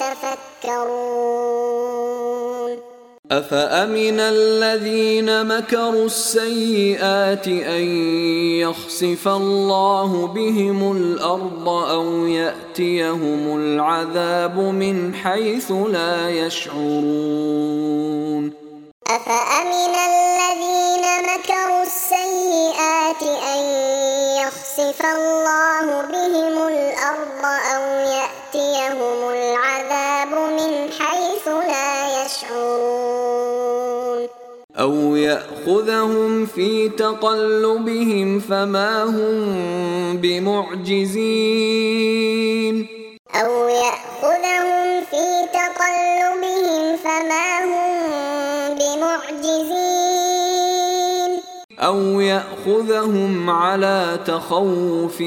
يتفكرون أفأمن الذين مكروا السيئات أن يخسف الله بهم الأرض أو يأتيهم العذاب من حيث لا يشعرون أفأمن الذين مكروا السيئات أن يخسف الله بهم الأرض أو يأتيهم العذاب من حيث لا يشعرون أو يأخذهم في تقلبهم فما هم بمعجزين أو يأخذهم في تقلبهم فما هم بمعجزين أو يأخذهم على تخوف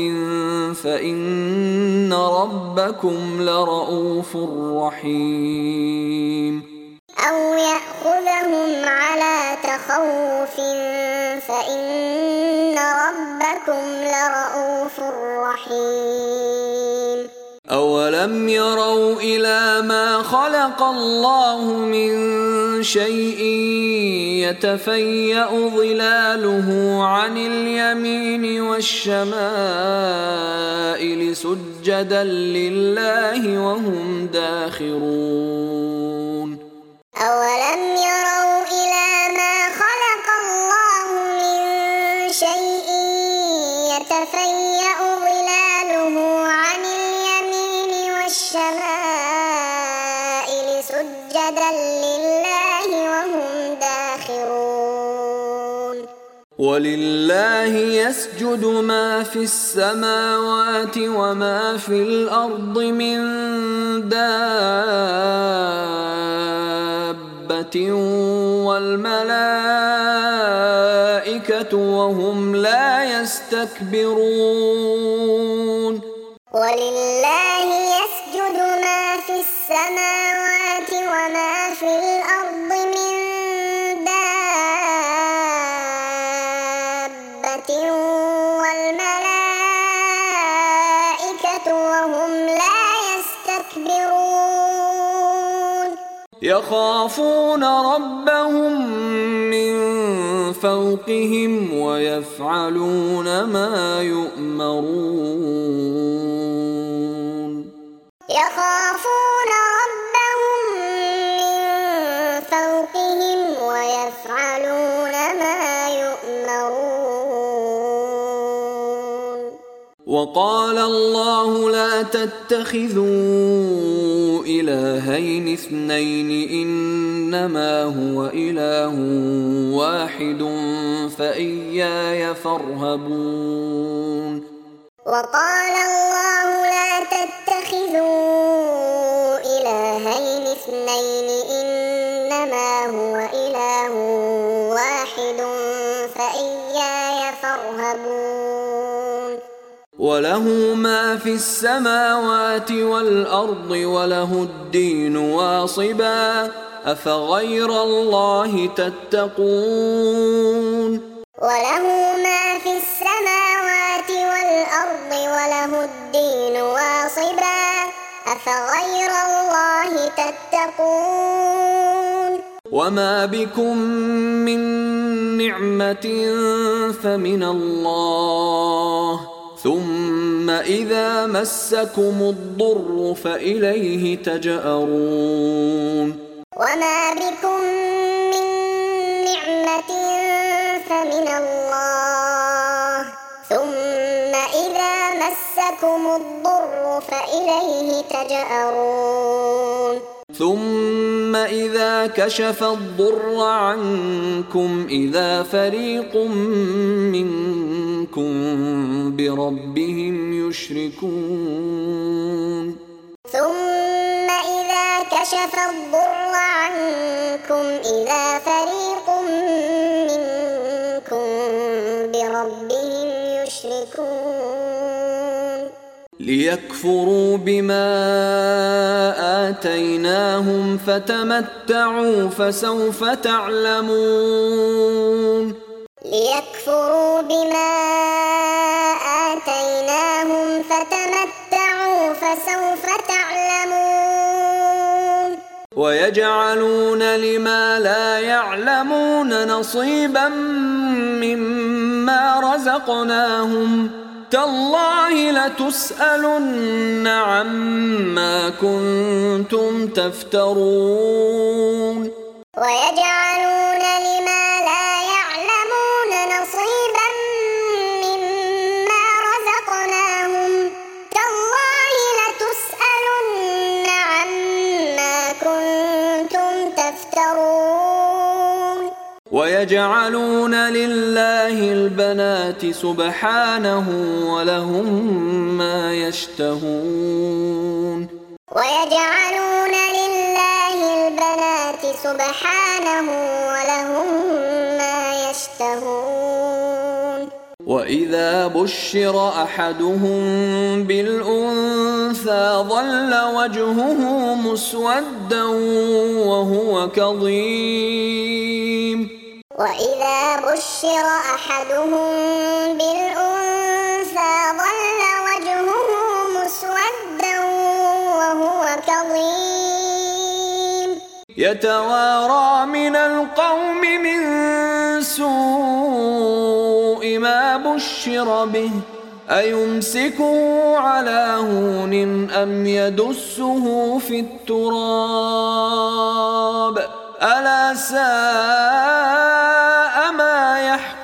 فإن ربكم لرؤوف رحيم أو يأخذهم على تخوف فإن ربكم لرءوف رحيم أولم يروا إلى ما خلق الله من شيء يتفيأ ظلاله عن اليمين والشمائل سجدا لله وهم داخرون أولم يروا إلى ما خلق الله من شيء يتفيأ ظلاله عن اليمين والشمائل سجدا لله وهم داخرون ولله يسجد ما في السماوات وما في الأرض من دابة والملائكة وهم لا يستكبرون ولله يسجد ما في السماوات وما في الأرض من دابة والملائكة وهم لا يستكبرون يخافون ربهم من فوقهم ويفعلون ما يؤمرون يخافون ربهم من فوقهم ويفعلون ما يؤمرون وقال الله لا تتخذوا إلهين اثنين إنما هو إله واحد فإياي فارهبون وقال الله لا تتخذوا إلهين اثنين إنما هو إله واحد فإياي فارهبون وله ما في السماوات والأرض وله الدين واصبا أفغير الله تتقون وله ما في السماوات والأرض وله الدين واصبا أفغير الله تتقون وما بكم من نعمة فمن الله ثم إذا مسكم الضر فإليه تجأرون وما بكم من نعمة فمن الله ثم إذا مسكم الضر فإليه تجأرون ثم إذا كشف الضر عنكم إذا فريق منكم بربهم يشركون ثم إذا كشف الضر عنكم إذا فريق منكم بربهم يشركون ليكفروا بما آتيناهم فتمتعوا فسوف تعلمون ليكفروا بما آتيناهم فتمتعوا فسوف تعلمون ويجعلون لما لا يعلمون نصيبا مما رزقناهم تالله لتسألن عما كنتم تفترون ويجعلون لما لا يعلمون نصيبا مما رزقناهم تالله لتسألن عما كنتم تفترون ويجعلون لله البنات سبحانه ولهم ما يشتهون ويجعلون لله البنات سبحانه ولهم ما يشتهون وإذا بشر أحدهم بالأنثى ظل وجهه مسودا وهو كظيم وإذا بشر أحدهم بالأنثى ظل وجهه مسودا وهو كظيم يتوارى من القوم من سوء ما بشر به أيمسكه على هون أم يدسه في التراب ألا ساء ما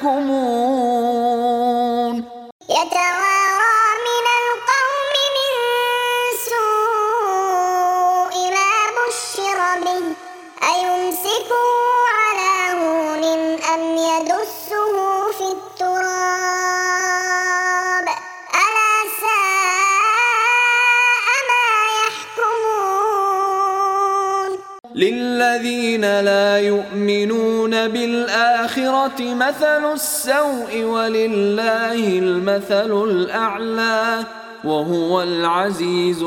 يحكمون يتوارى من القوم من سوء ما بشر به أيمسكه على هون أم يدسه في التراب ألا ساء ما يحكمون للذين لا يؤمنون بالآخرة مثل السوء ولله المثل الأعلى وهو العزيز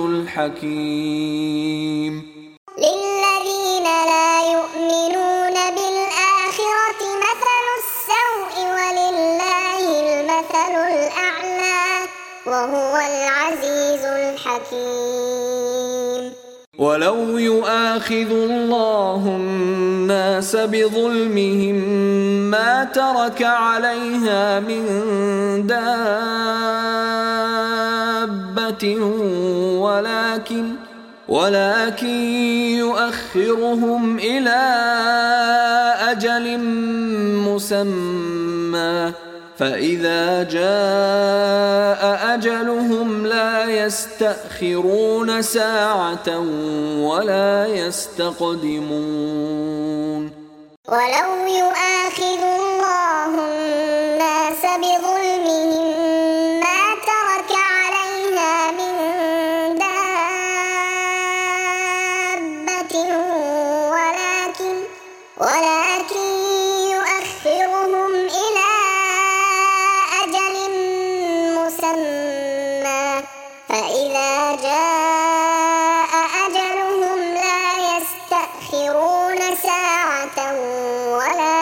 الحكيم للذين لا يؤمنون بالآخرة مثل السوء ولله المثل الأعلى وهو العزيز الحكيم ولو يؤاخذ الله الناس بظلمهم ما ترك عليها من دابة ولكن ولكن يؤخرهم إلى أجل مسمى فإذا جاء أجلهم لا يستأخرون ساعة ولا يستقدمون ولو يؤاخذ الله الناس بظلمهم ما ترك عليها من دابة ولكن ولكن يؤخرهم إلى أجل مسمى فإذا جاء أجلهم لا يستأخرون ساعة ولا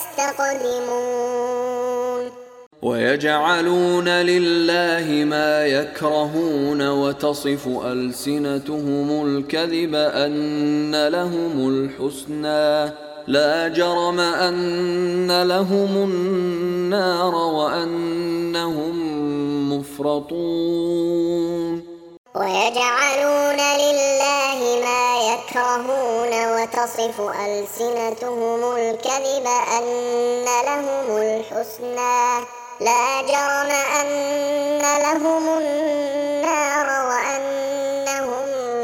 يستقدمون ويجعلون لله ما يكرهون وتصف ألسنتهم الكذب أن لهم الحسنى لا جرم أن لهم النار وأنهم مفرطون ويجعلون لله ما يكرهون وتصف ألسنتهم الكذب أن لهم الحسنى لا جرم أن لهم النار وأنهم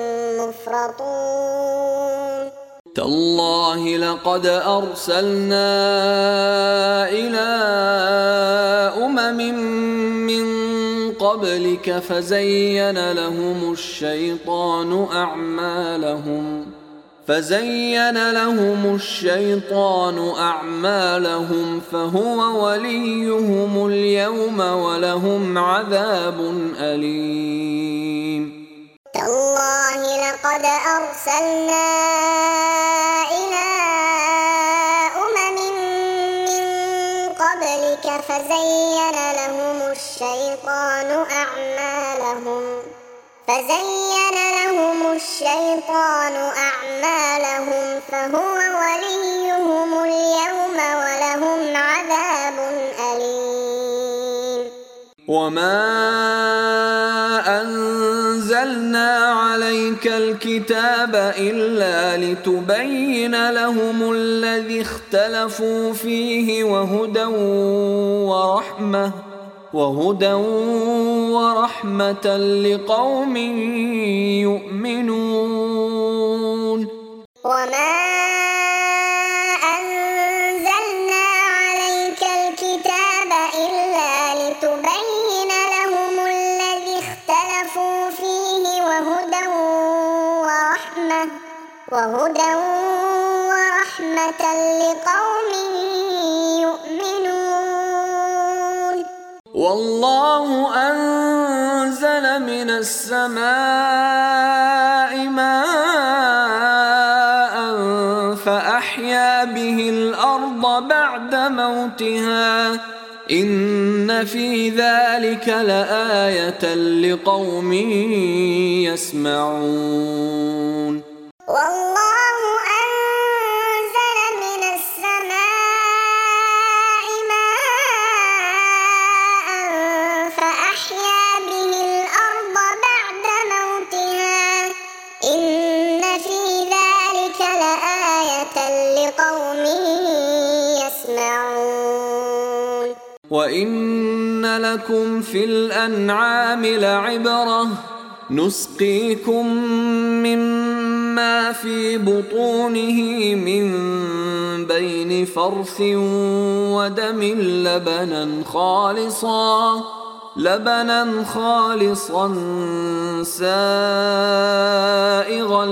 مفرطون تالله لقد أرسلنا إلى أمم من قبلك فزين لهم الشيطان أعمالهم فزين لهم الشيطان أعمالهم فهو وليهم اليوم ولهم عذاب أليم تالله لقد أرسلنا إلى أمم من قبلك فزين لهم الشيطان أعمالهم فزين لهم الشيطان أعمالهم فهو وليهم اليوم ولهم عذاب أليم وما أنزلنا عليك الكتاب إلا لتبين لهم الذي اختلفوا فيه وهدى ورحمة وهدى ورحمة لقوم يؤمنون وما أنزلنا عليك الكتاب إلا لتبين لهم الذي اختلفوا فيه وهدى ورحمة وهدى ورحمة لقوم يؤمنون والله أنزل من السماء ماء فأحيا به الأرض بعد موتها إن في ذلك لآية لقوم يسمعون. والله أنزل من السماء ماء فأحيا به الأرض بعد موتها إن في ذلك لآية لقوم يسمعون. وإن لكم في الأنعام لعبرة نسقيكم مما في بطونه من بين فرث ودم لبنا خالصا لبنا خالصا سائغا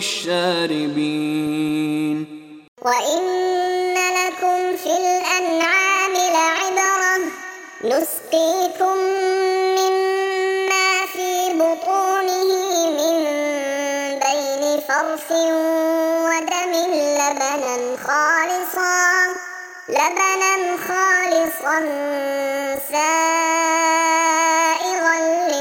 للشاربين. وإن لكم في الأنعام لعبرة نسقيكم مما في بطونه من بين فرث ودم لبنا خالصا لبنا خالصا سائغا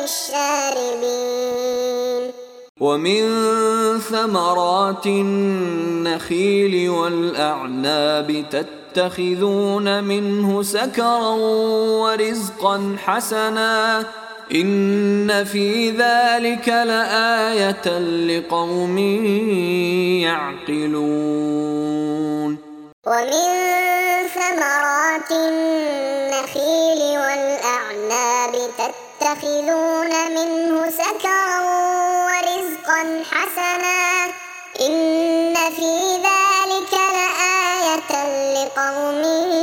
للشاربين. ومن ثمرات النخيل والأعناب تتخذون منه سكرا ورزقا حسنا إن في ذلك لآية لقوم يعقلون. ومن ثمرات النخيل والأعناب تتخذون منه سكرا ورزقا حسنا إن في ذلك لآية لقوم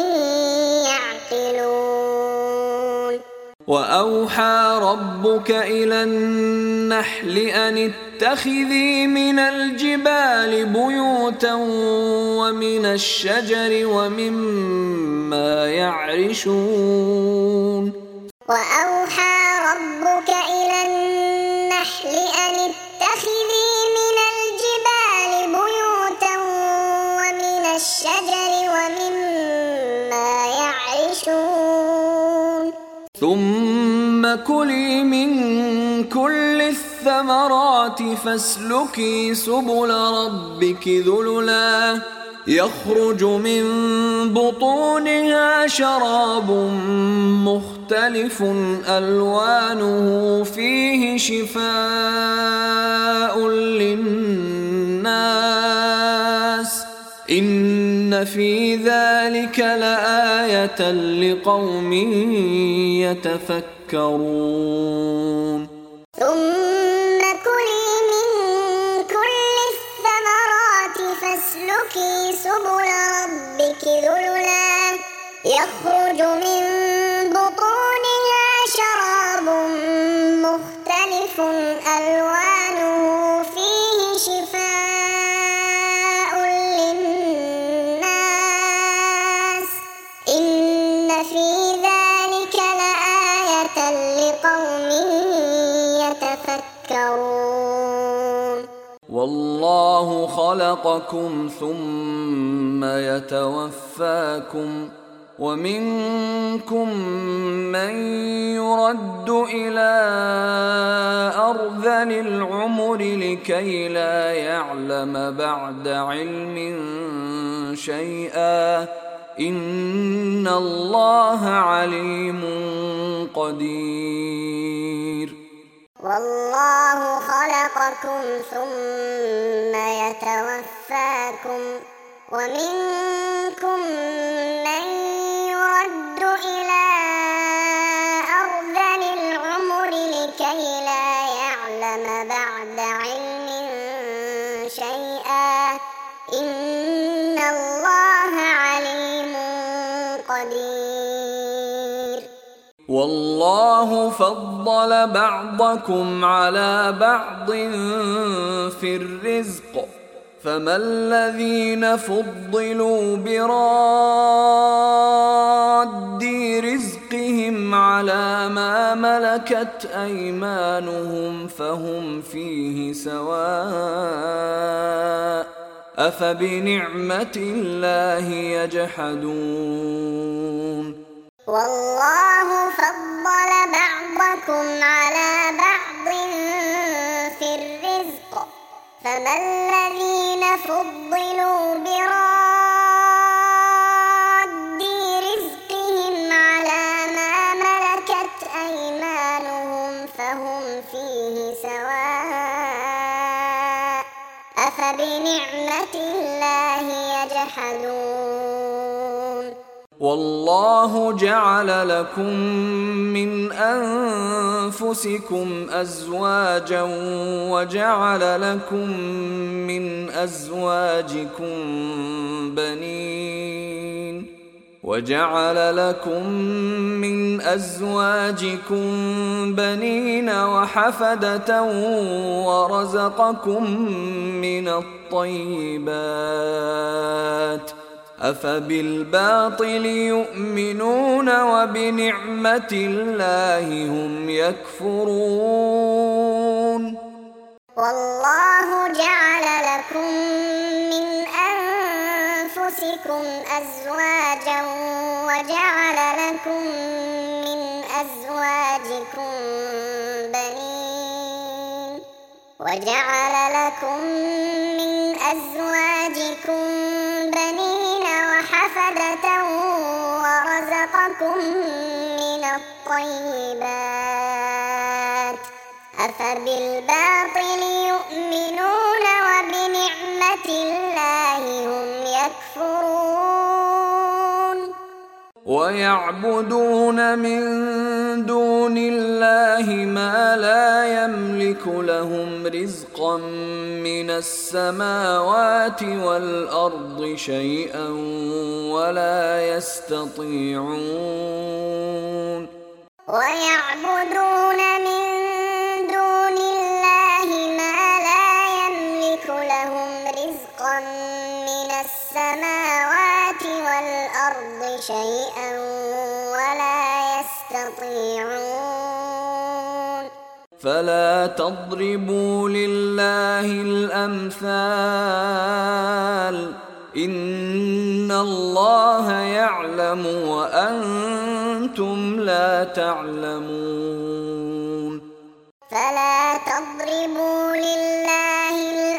يعقلون. وأوحى ربك إلى النحل أن اتخذي من الجبال بيوتا ومن الشجر ومما يعرشون. وأوحى ربك إلى النحل أن اتخذي من الجبال بيوتا ومن الشجر ومما يعرشون. ثم كلي من كل الثمرات فاسلكي سبل ربك ذللا يخرج من بطونها شراب مختلف ألوانه فيه شفاء للناس إن في ذلك لآية لقوم يتفكرون. ثم كلي من كل الثمرات فاسلكي سبل ربك ذللا يخرج من بطونها شراب مختلف ألوانه فيه شفاء للناس إن في ذلك لآية لقوم يتفكرون. والله خلقكم ثم يتوفاكم ومنكم من يرد إلى أرذل العمر لكي لا يعلم بعد علم شيئا إن الله عليم قدير. والله خلقكم ثم يتوفاكم ومنكم من يرد إلى أرذل العمر لكي لا يعلم بعد علم شيئا إن الله عليم قدير. والله فضل بعضكم على بعض في الرزق فما الذين فضلوا براد رزق رزقهم على ما ملكت أيمانهم فهم فيه سواء أفبنعمة الله يجحدون والله فضل بعضكم على بعض في الرزق فما الذين فضلوا براد رزقهم على ما ملكت أيمانهم فهم فيه سواء أفبنعمة الله يجحدون والله جعل لكم من أنفسكم أزواجا وجعل لكم من أزواجكم بنين وجعل لكم من أزواجكم بنين وحفدة ورزقكم من الطيبات أفبالباطل يؤمنون وبنعمة الله هم يكفرون والله جعل لكم من أنفسكم أزواجا وجعل لكم من أزواجكم بنين وجعل لكم من أزواجكم بنين وحفدة ورزقكم من الطيبات أفبالباطل يؤمنون وبنعمة الله هم يكفرون ويعبدون من دون الله ما لا يملك لهم رزقا من السماوات والأرض شيئا ولا يستطيعون ويعبدون من دون الله ما لا يملك لهم رزقا من السماوات والأرض شيئا ولا يستطيعون فلا تضربوا لله الأمثال إن الله يعلم وأنتم لا تعلمون فلا تضربوا لله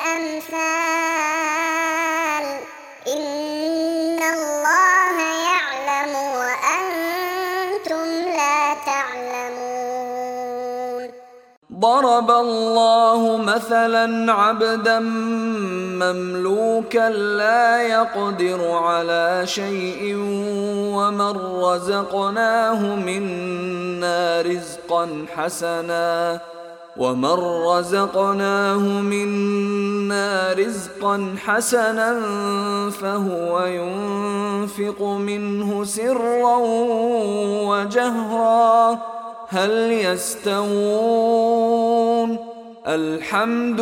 الأمثال إن الله يعلم وأنتم لا تعلمون ضرب الله مثلا عبدا مملوكا لا يقدر على شيء ومن رزقناه منا رزقا حسنا ومن رزقناه منا رزقا حسنا فهو ينفق منه سرا وجهرا هل يستوون الحمد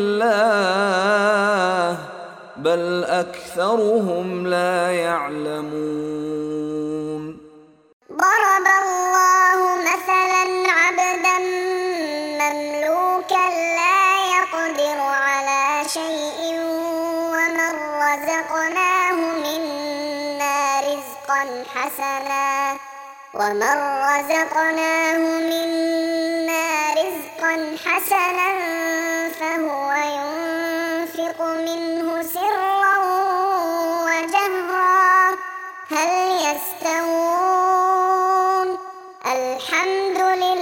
لله بل أكثرهم لا يعلمون ضرب الله مثلا عبدا مملوكا لا يقدر على شيء ومن رزقناه منا رزقا حسنا ومن رزقناه منا رزقا حسنا فهو ينفق منه سرا وجهرا هل يستوون الحمد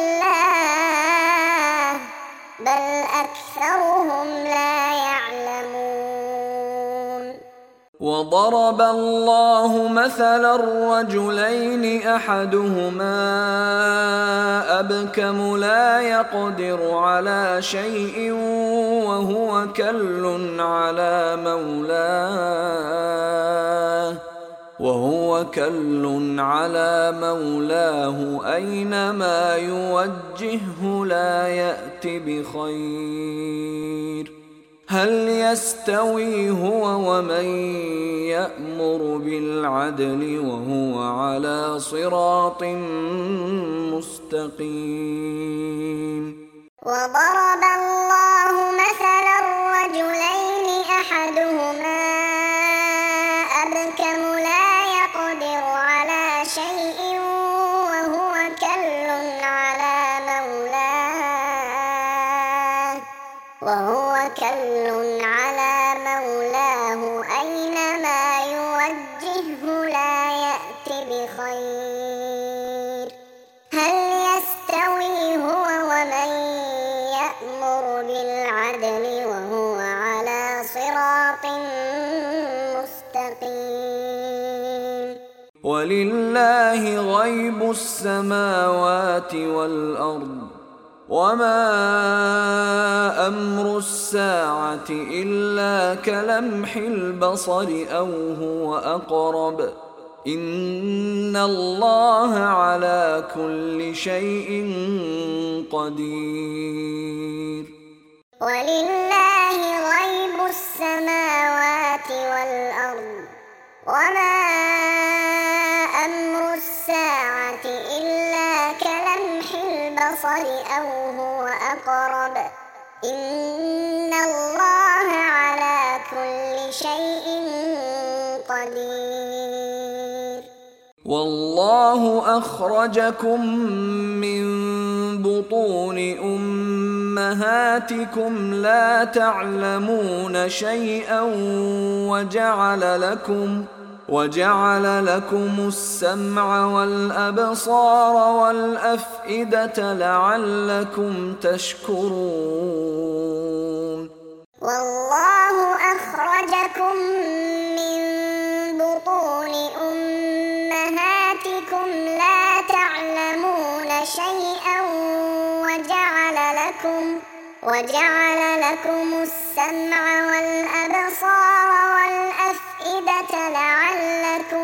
لله بل أكثرهم لا يعلمون وضرب الله مثلا الرجلين أحدهما أبكم لا يقدر على شيء وهو كل على مولاه وهو كل على مولاه أينما يوجهه لا يأت بخير هل يستوي هو ومن يأمر بالعدل وهو على صراط مستقيم. وضرب الله مثلا رجلين أحدهما أبكم لا يقدر على شيء وهو كل على مولاه وهو كل على مولاه أينما يوجهه لا يأت بخير. هل يستوي هو ومن يأمر بالعدل وهو على صراط مستقيم. ولله غيب السماوات والأرض وما أمر الساعة إلا كلمح البصر أو هو أقرب إن الله على كل شيء قدير. ولله غيب السماوات والأرض وما أمر الساعة إلا كلمح البصر أو هو أقرب إن الله على كل شيء قدير. والله أخرجكم من بطون أمهاتكم لا تعلمون شيئا وجعل لكم وجعل لكم السمع والأبصار والأفئدة لعلكم تشكرون. والله أخرجكم من بطون أمهاتكم لا تعلمون شيئا وجعل لكم وجعل لكم السمع والأبصار والأفئدة لعلكم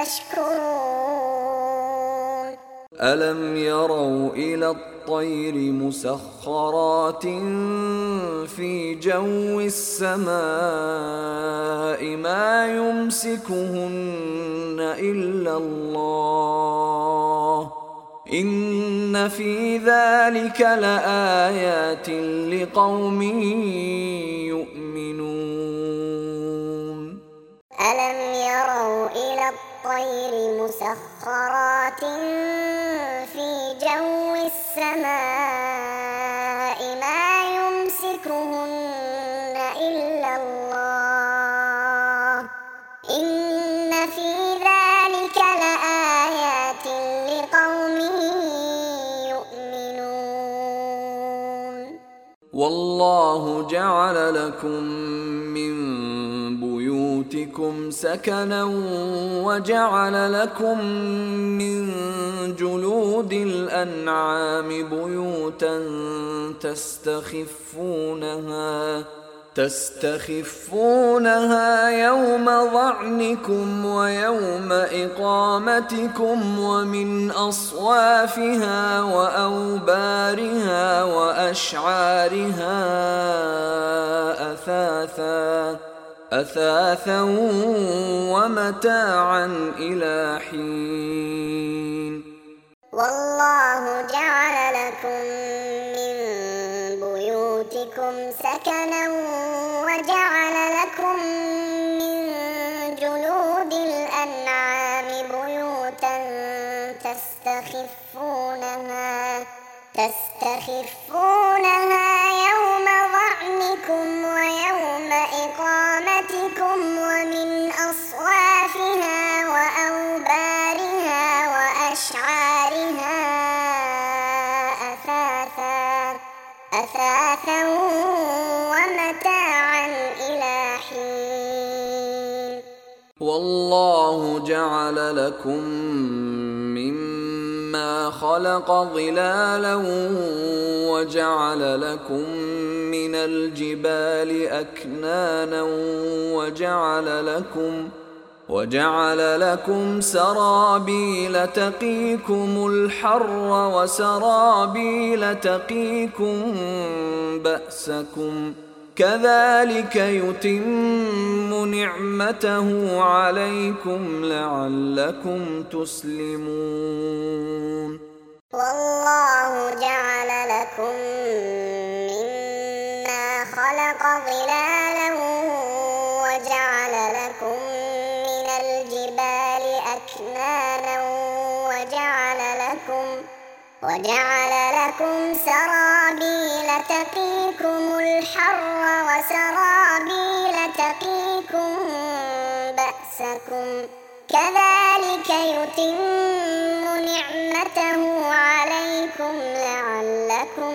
تشكرون. ألم يروا إلى الطير مسخرات في جو السماء ما يمسكهن إلا الله إن في ذلك لآيات لقوم يؤمنون. ألم يروا إلى الطير مسخرات في جو السماء ما يمسكهن إلا الله إن في ذلك لآيات لقوم يؤمنون. والله جعل لكم من بيوتكم سكنا وجعل لكم من جلود الأنعام بيوتا تستخفونها تستخفونها يوم ظعنكم ويوم إقامتكم ومن أصوافها وأوبارها وأشعارها أثاثا أثاثا ومتاعا إلى حين. والله جعل لكم من بيوتكم سكنا وجعل لكم من جلود الأنعام بيوتا تستخفونها تستخفونها يوم ظعنكم ويوم إقامتكم ومن أصوافها وأوبارها وأشعارها أثاثا أثاثا ومتاعا إلى حين. والله جعل لكم مما خلق ظلالا وجعل لكم من الجبال أكنانا وجعل لكم وجعل لكم سرابيل تقيكم الحر وسرابيل تقيكم بأسكم كذلك يتم نعمته عليكم لعلكم تسلمون. والله جعل لكم مما خلق ظلالا وجعل لكم من الجبال أكنانا وجعل لكم وجعل لكم سرابيل تقيكم الحر وسرابيل تقيكم بأسكم كذلك يتم نعمته عليكم لعلكم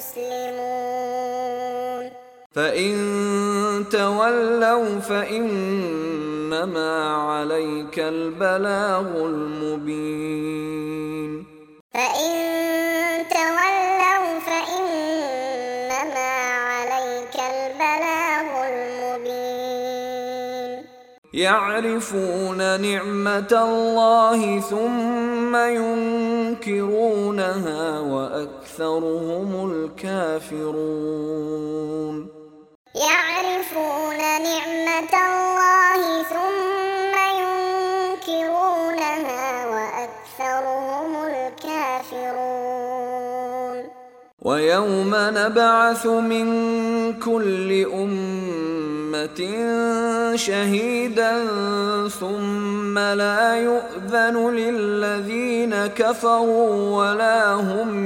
تسلمون. فإن تولوا فإنما عليك البلاغ المبين. فإن تولوا فإنما عليك البلاغ المبين. يعرفون نعمة الله ثم ينكرونها وأكثرهم الكافرون. يعرفون نعمة الله ثم ينكرونها وأكثرهم الكافرون. ويوم نبعث من كل أمة شهيدا ثم لا يؤذن للذين كفروا ولا هم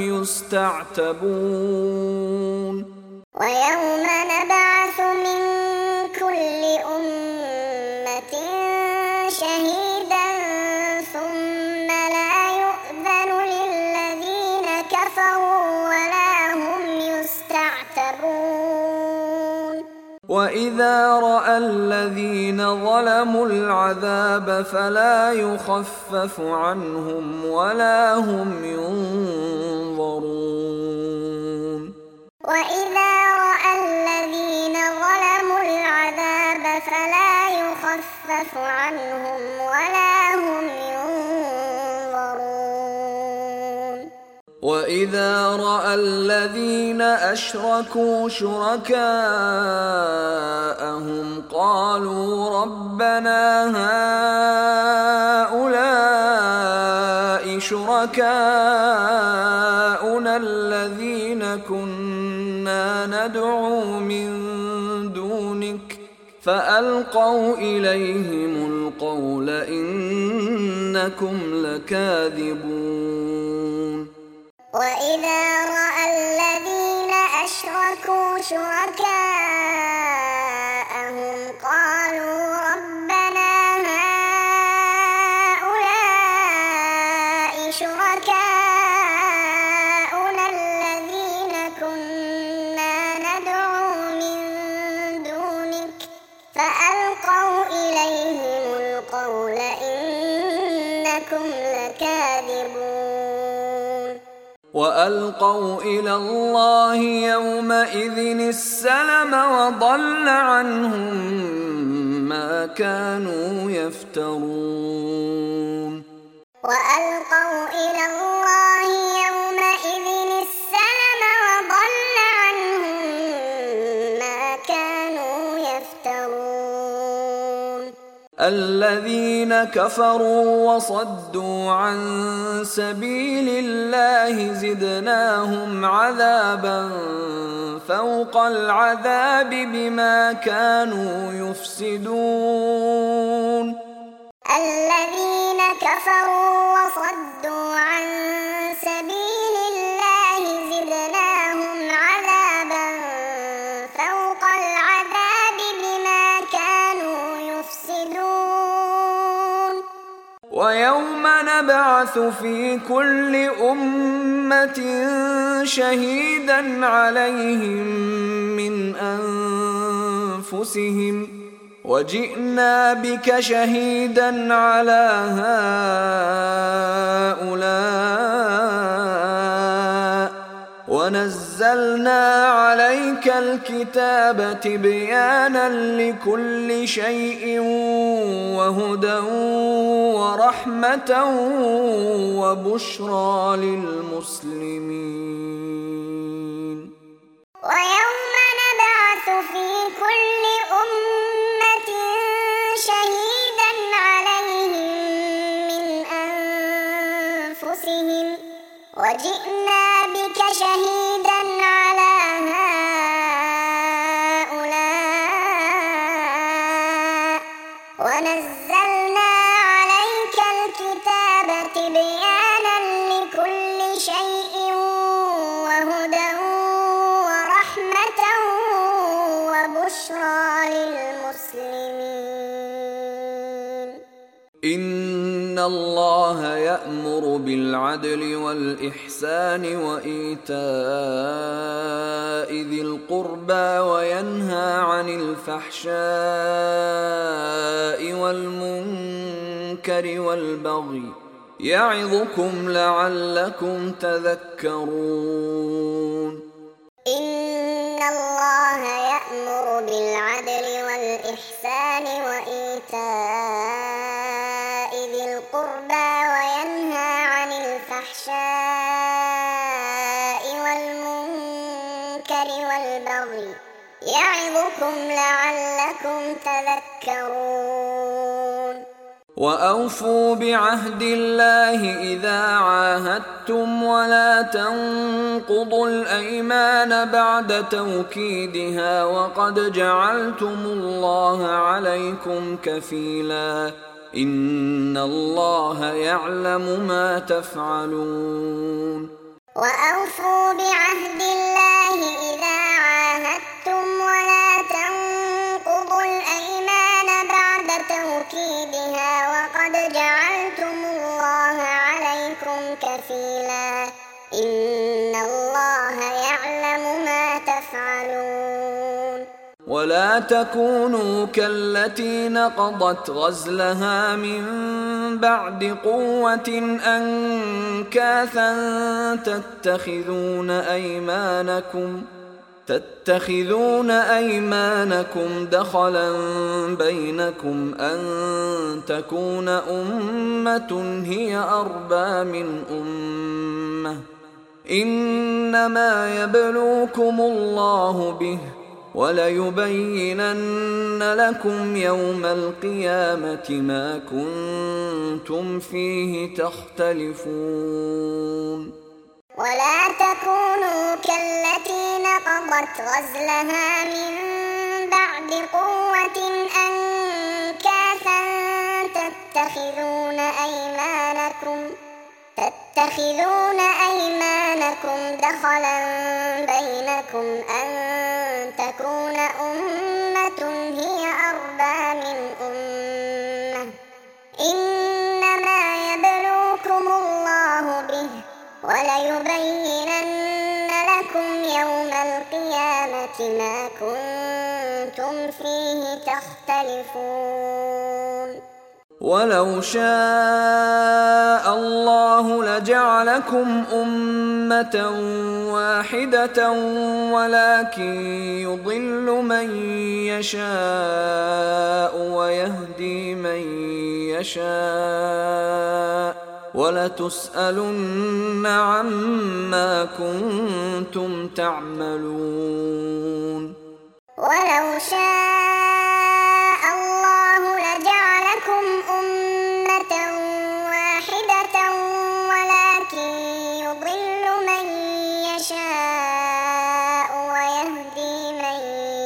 يستعتبون. ويوم نبعث من كل أمة شهيدا ثم لا يؤذن للذين كفروا ولا هم يستعتبون. وإذا رأى الذين ظلموا العذاب فلا يخفف عنهم ولا هم ينظرون. وإذا رأى الذين ظلموا العذاب فلا يخفف عنهم ولا هم ينظرون. وإذا رأى الذين أشركوا شركاءهم قالوا ربنا هؤلاء شركاؤنا الذين كنا ندعو من دونك فألقوا إليهم القول إنكم لكاذبون. وإذا رأى الذين أشركوا شركاءهم قالوا ربنا هؤلاء شركاؤنا الذين كنا ندعو من دونك فألقوا إليهم القول إنكم لكاذبون. وألقوا إلى الله يومئذ السلم وضل عنهم ما كانوا يفترون. وألقوا إلى الله يومئذ السلم وضل عنهم ما كانوا يفترون. الذين كفروا وصدوا عن سبيل الله زدناهم عذابا فوق العذاب بما كانوا يفسدون. الذين كفروا وصدوا عن سبيل الله زدناهم عذابا فوق العذاب بما كانوا يفسدون. ويوم نبعث في كل أمة شهيدا عليهم من أنفسهم وجئنا بك شهيدا على هؤلاء ونزلنا عليك الكتاب تبيانا لكل شيء وهدى ورحمة وبشرى للمسلمين. ويوم نبعث في وجئنا بك شهيدا على هؤلاء ونزلنا عليك الكتاب تبيانا لكل شيء وهدى ورحمة وبشرى للمسلمين. إن الله يأمر بالعدل والإحسان وإيتاء ذي القربى وينهى عن الفحشاء والمنكر والبغي يعظكم لعلكم تذكرون. إن الله يأمر بالعدل والإحسان وإيتاء ذي القربى وينهى عن الفحشاء والمنكر والبغي يعظكم لعلكم تذكرون. وأوفوا بعهد الله إذا عاهدتم ولا تنقضوا الأيمان بعد توكيدها وقد جعلتم الله عليكم كفيلا إن الله يعلم ما تفعلون. وأوفوا بعهد الله إذا عاهدتم ولا تنقضوا الأيمان بعد توكيدها وقد جعلتم الله عليكم كفيلا إن الله يعلم ما تفعلون. ولا تكونوا كالتي نقضت غزلها من بعد قوة أنكاثا تتخذون أيمانكم تتخذون أيمانكم دخلا بينكم أن تكون أمة هي أربى من أمة إنما يبلوكم الله به وليبينن لكم يوم القيامة ما كنتم فيه تختلفون. ولا تكونوا كالتي نقضت غزلها من بعد قوة أنكاثا تتخذون أيمانكم تتخذون أيمانكم دخلا بينكم أن تكون أمة هي أربى من أمة إنما يبلوكم الله به وليبينن لكم يوم القيامة ما كنتم فيه تختلفون. ولو شاء الله لجعلكم أمة واحدة ولكن يضل من يشاء ويهدي من يشاء ولتسألن عما كنتم تعملون. ولو شاء الله لجعلكم أمة واحدة ولكن يضل من يشاء ويهدي من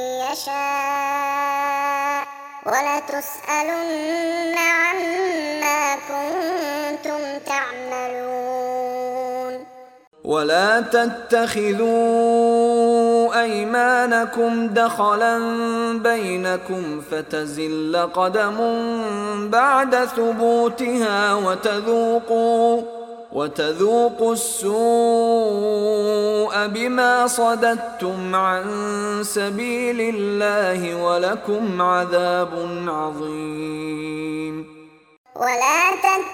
يشاء ولتسألن عما كنتم تعملون. ولا تتخذوا أيمانكم دخلا بينكم فتزل قدم بعد ثبوتها وتذوقوا وتذوقوا السوء بما صددتم عن سبيل الله ولكم عذاب عظيم. ولا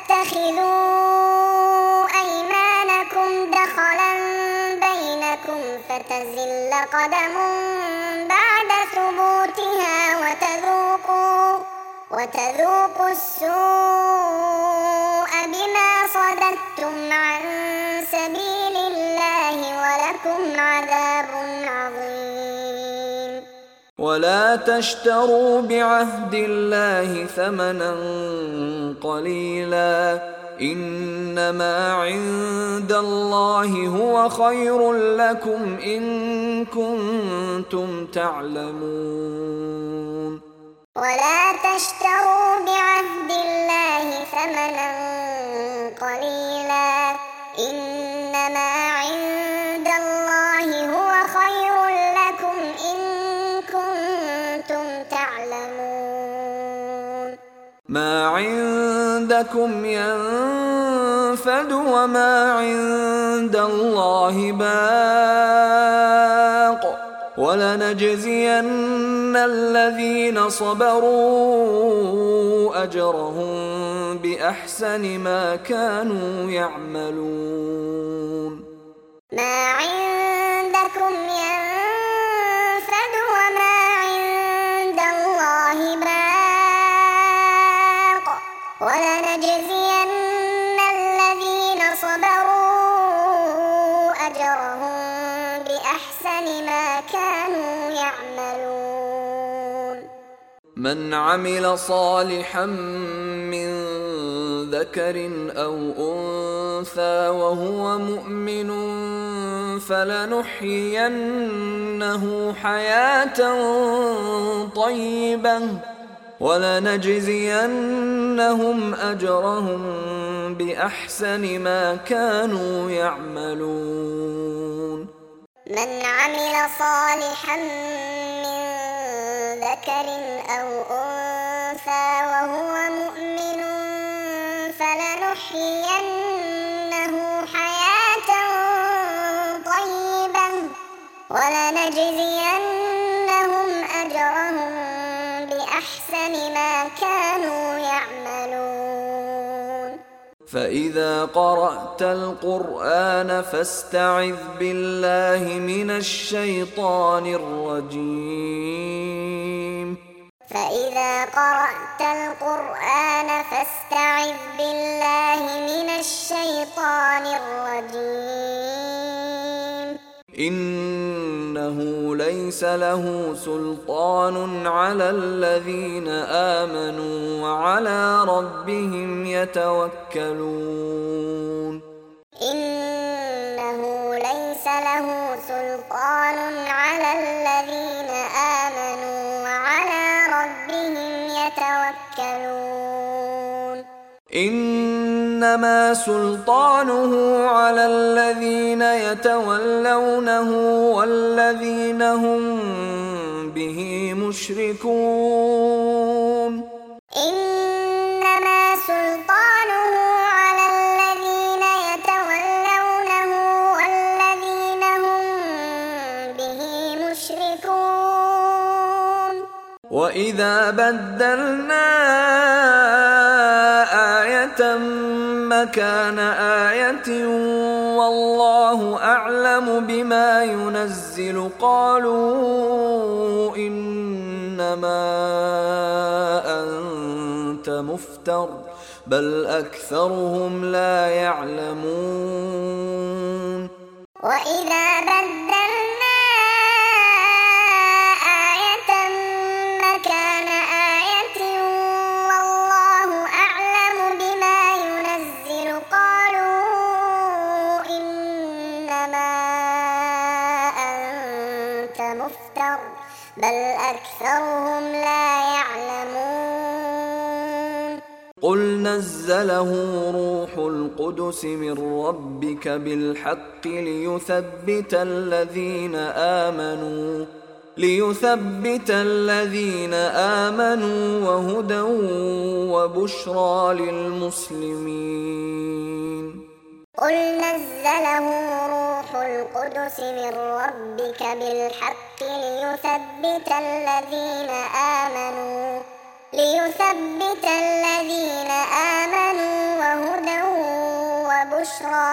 تتخذوا أيمانكم دخلا بينكم فتزل قدم بعد ثبوتها وتذوقوا وتذوقوا السوء بما صددتم عن سبيل الله ولكم عذاب عظيم. ولا تشتروا بعهد الله ثمنا قليلا إنما عند الله هو خير لكم إن كنتم تعلمون. ولا تشتروا بعهد الله ثمنا قليلا إنما عند الله هو خير لكم إن كنتم تعلمون. ما عندكم ينفد وما عند الله باق ولنجزين الذين صبروا أجرهم بأحسن ما كانوا يعملون. ما عندكم ينفد وما عند الله باق ولنجزين الذين صبروا أجرهم بأحسن ما كانوا يعملون. من عمل صالحا من ذكر أو أنثى وهو مؤمن فلنحيينه حياة طيبة ولنجزينهم أجرهم بأحسن ما كانوا يعملون. من عمل صالحا من ذكر أو أنثى وهو مؤمن فلنحيينه حياة طيبة ولنجزينهم أجرهم بأحسن ما كانوا يعملون. فإذا قرأت القرآن فاستعذ بالله من الشيطان الرجيم. فإذا قرأت القرآن فاستعذ بالله من الشيطان الرجيم. إنه ليس له سلطان على الذين آمنوا وعلى ربهم يتوكلون. إنه ليس له سلطان على الذين آمنوا وعلى ربهم يتوكلون. إنما سلطانه على الذين يتولونه والذين هم به مشركون. إنما سلطانه على الذين يتولونه والذين هم به مشركون. وإذا بدلنا آية مكان آية والله أعلم بما ينزل قالوا إنما أنت مفتر بل أكثرهم لا يعلمون. وإذا بدلنا آية مكان آية والله أعلم بما ينزل قالوا إنما أنت مفتر بل أكثرهم لا يعلمون. قل نزله روح القدس من ربك بالحق ليثبت الذين آمنوا ليثبت الذين آمنوا وهدى وبشرى للمسلمين. قل نزله روح القدس من ربك بالحق ليثبت الذين آمنوا ليثبت الذين آمنوا وهدى وبشرى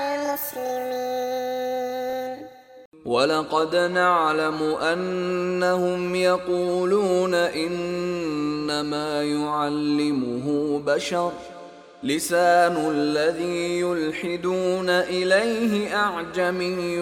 للمسلمين. ولقد نعلم أنهم يقولون إنما يعلمه بشر لسان الذي يلحدون إليه أعجمي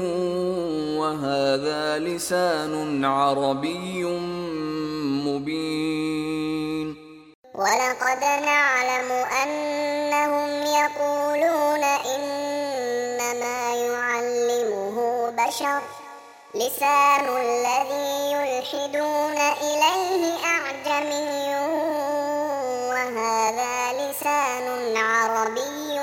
وهذا لسان عربي مبين. ولقد نعلم أنهم يقولون إنما يعلمه بشر لسان الذي يلحدون إليه أعجمي وهذا لسان عربي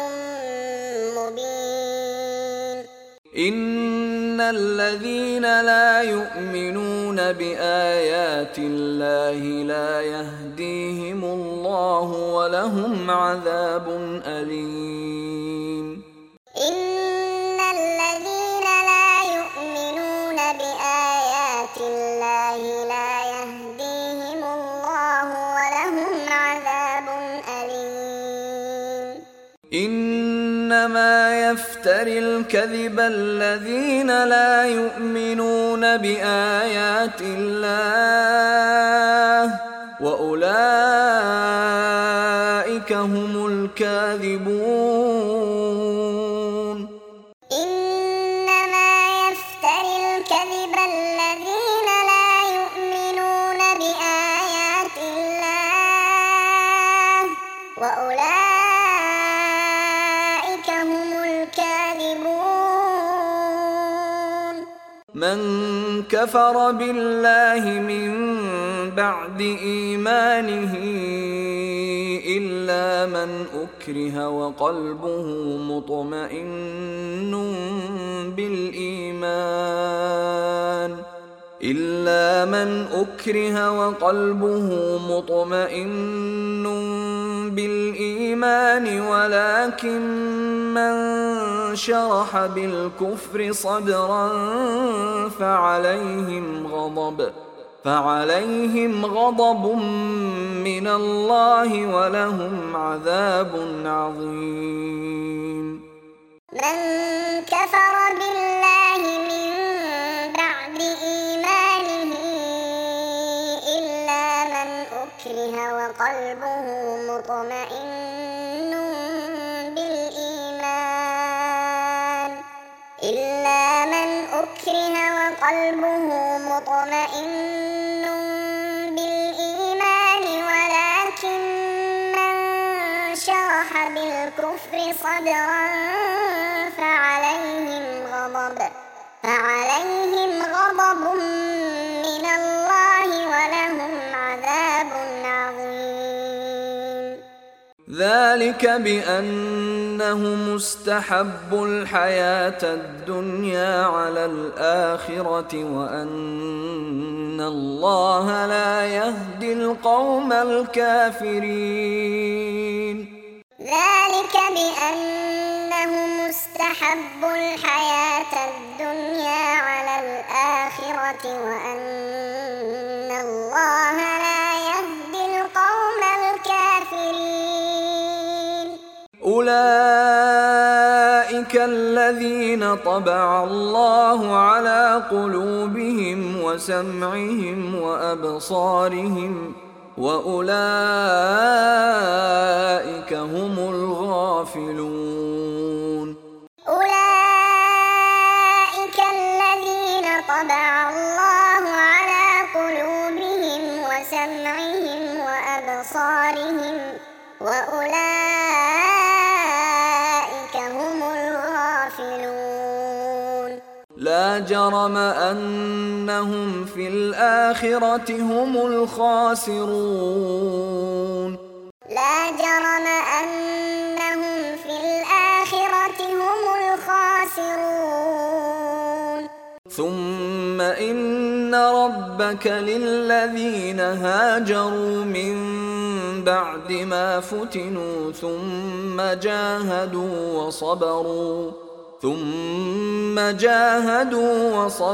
مبين. إن الذين لا يؤمنون بآيات الله لا يهديهم الله ولهم عذاب أليم. إن الذين لا يؤمنون بآيات الله لا يهديهم الله ولهم عذاب أليم. إنما يفتري الكذب الذين لا يؤمنون بآيات الله وأولئك هم الكاذبون. إنما يفتري الكذب الذين لا يؤمنون بآيات الله وأولئك هم الكاذبون. من كفر بالله من بعد إيمانه إلا من أكره وقلبه مطمئن بالإيمان إلا من أكره وقلبه مطمئن بالإيمان ولكن من شرح بالكفر صدرا فعليهم غضب فعليهم غضب من الله ولهم عذاب عظيم. من كفر بالله من بعد إيمانه إلا من أكره وقلبه مطمئن بالإيمان إلا من أكره وقلبه مطمئن بالإيمان ولكن من شرح بالكفر صدرا فعليهم غضب فعليهم غضب من الله ولهم عذاب عظيم. ذلك بأنهم استحبوا الحياة الدنيا على الآخرة وأن الله لا يهدي القوم الكافرين. ذلك بأنهم استحبوا الحياة الدنيا على الآخرة وأن الله لا يهدي القوم الكافرين. أولئك الذين طبع الله على قلوبهم وسمعهم وأبصارهم وأولئك هم الغافلون. أولئك الذين طبع الله على قلوبهم وسمعهم وأبصارهم وأولئك هم الغافلون. لا جرم أنهم في الآخرة هم الخاسرون. لا جرم أنهم في الآخرة هم الخاسرون. ثم إن ربك للذين هاجروا من بعد ما فتنوا ثم جاهدوا وصبروا ثم جاهدوا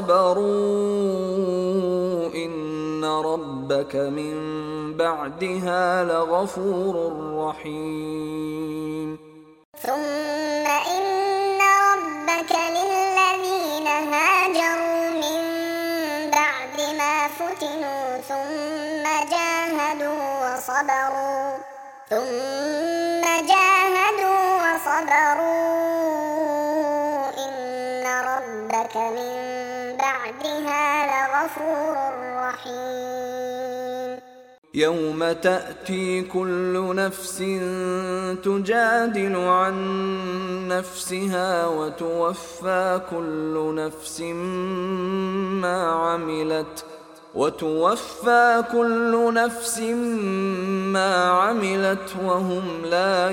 وصبروا إن ربك من بعدها لغفور رحيم. ثم إن ربك للذين هاجروا من بعد ما فتنوا ثم جاهدوا وصبروا ثم جاهدوا وصبروا إن ربك من بعدها لغفور رحيم. يوم تأتي كل نفس تجادل عن نفسها وتوفى كل نفس ما عملت وتوفى كل نفس ما عملت وهم لا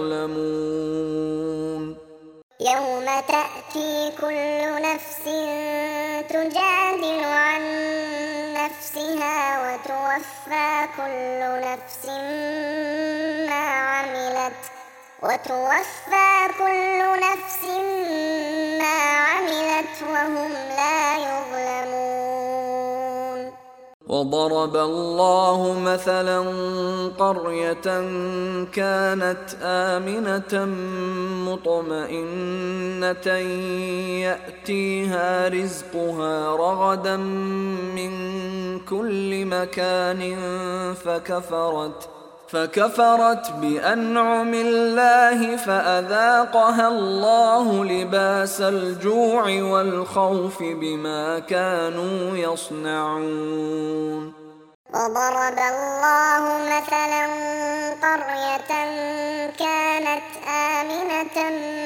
يظلمون يوم تأتي كل نفس تجادل عن نفسها وتوفى كل نفس ما عملت وتوفى كل نفس ما عملت وهم لا يظلمون وضرب الله مثلا قرية كانت آمنة مطمئنة يأتيها رزقها رغدا من كل مكان فكفرت فكفرت بأنعم الله فأذاقها الله لباس الجوع والخوف بما كانوا يصنعون وضرب الله مثلا قرية كانت آمنة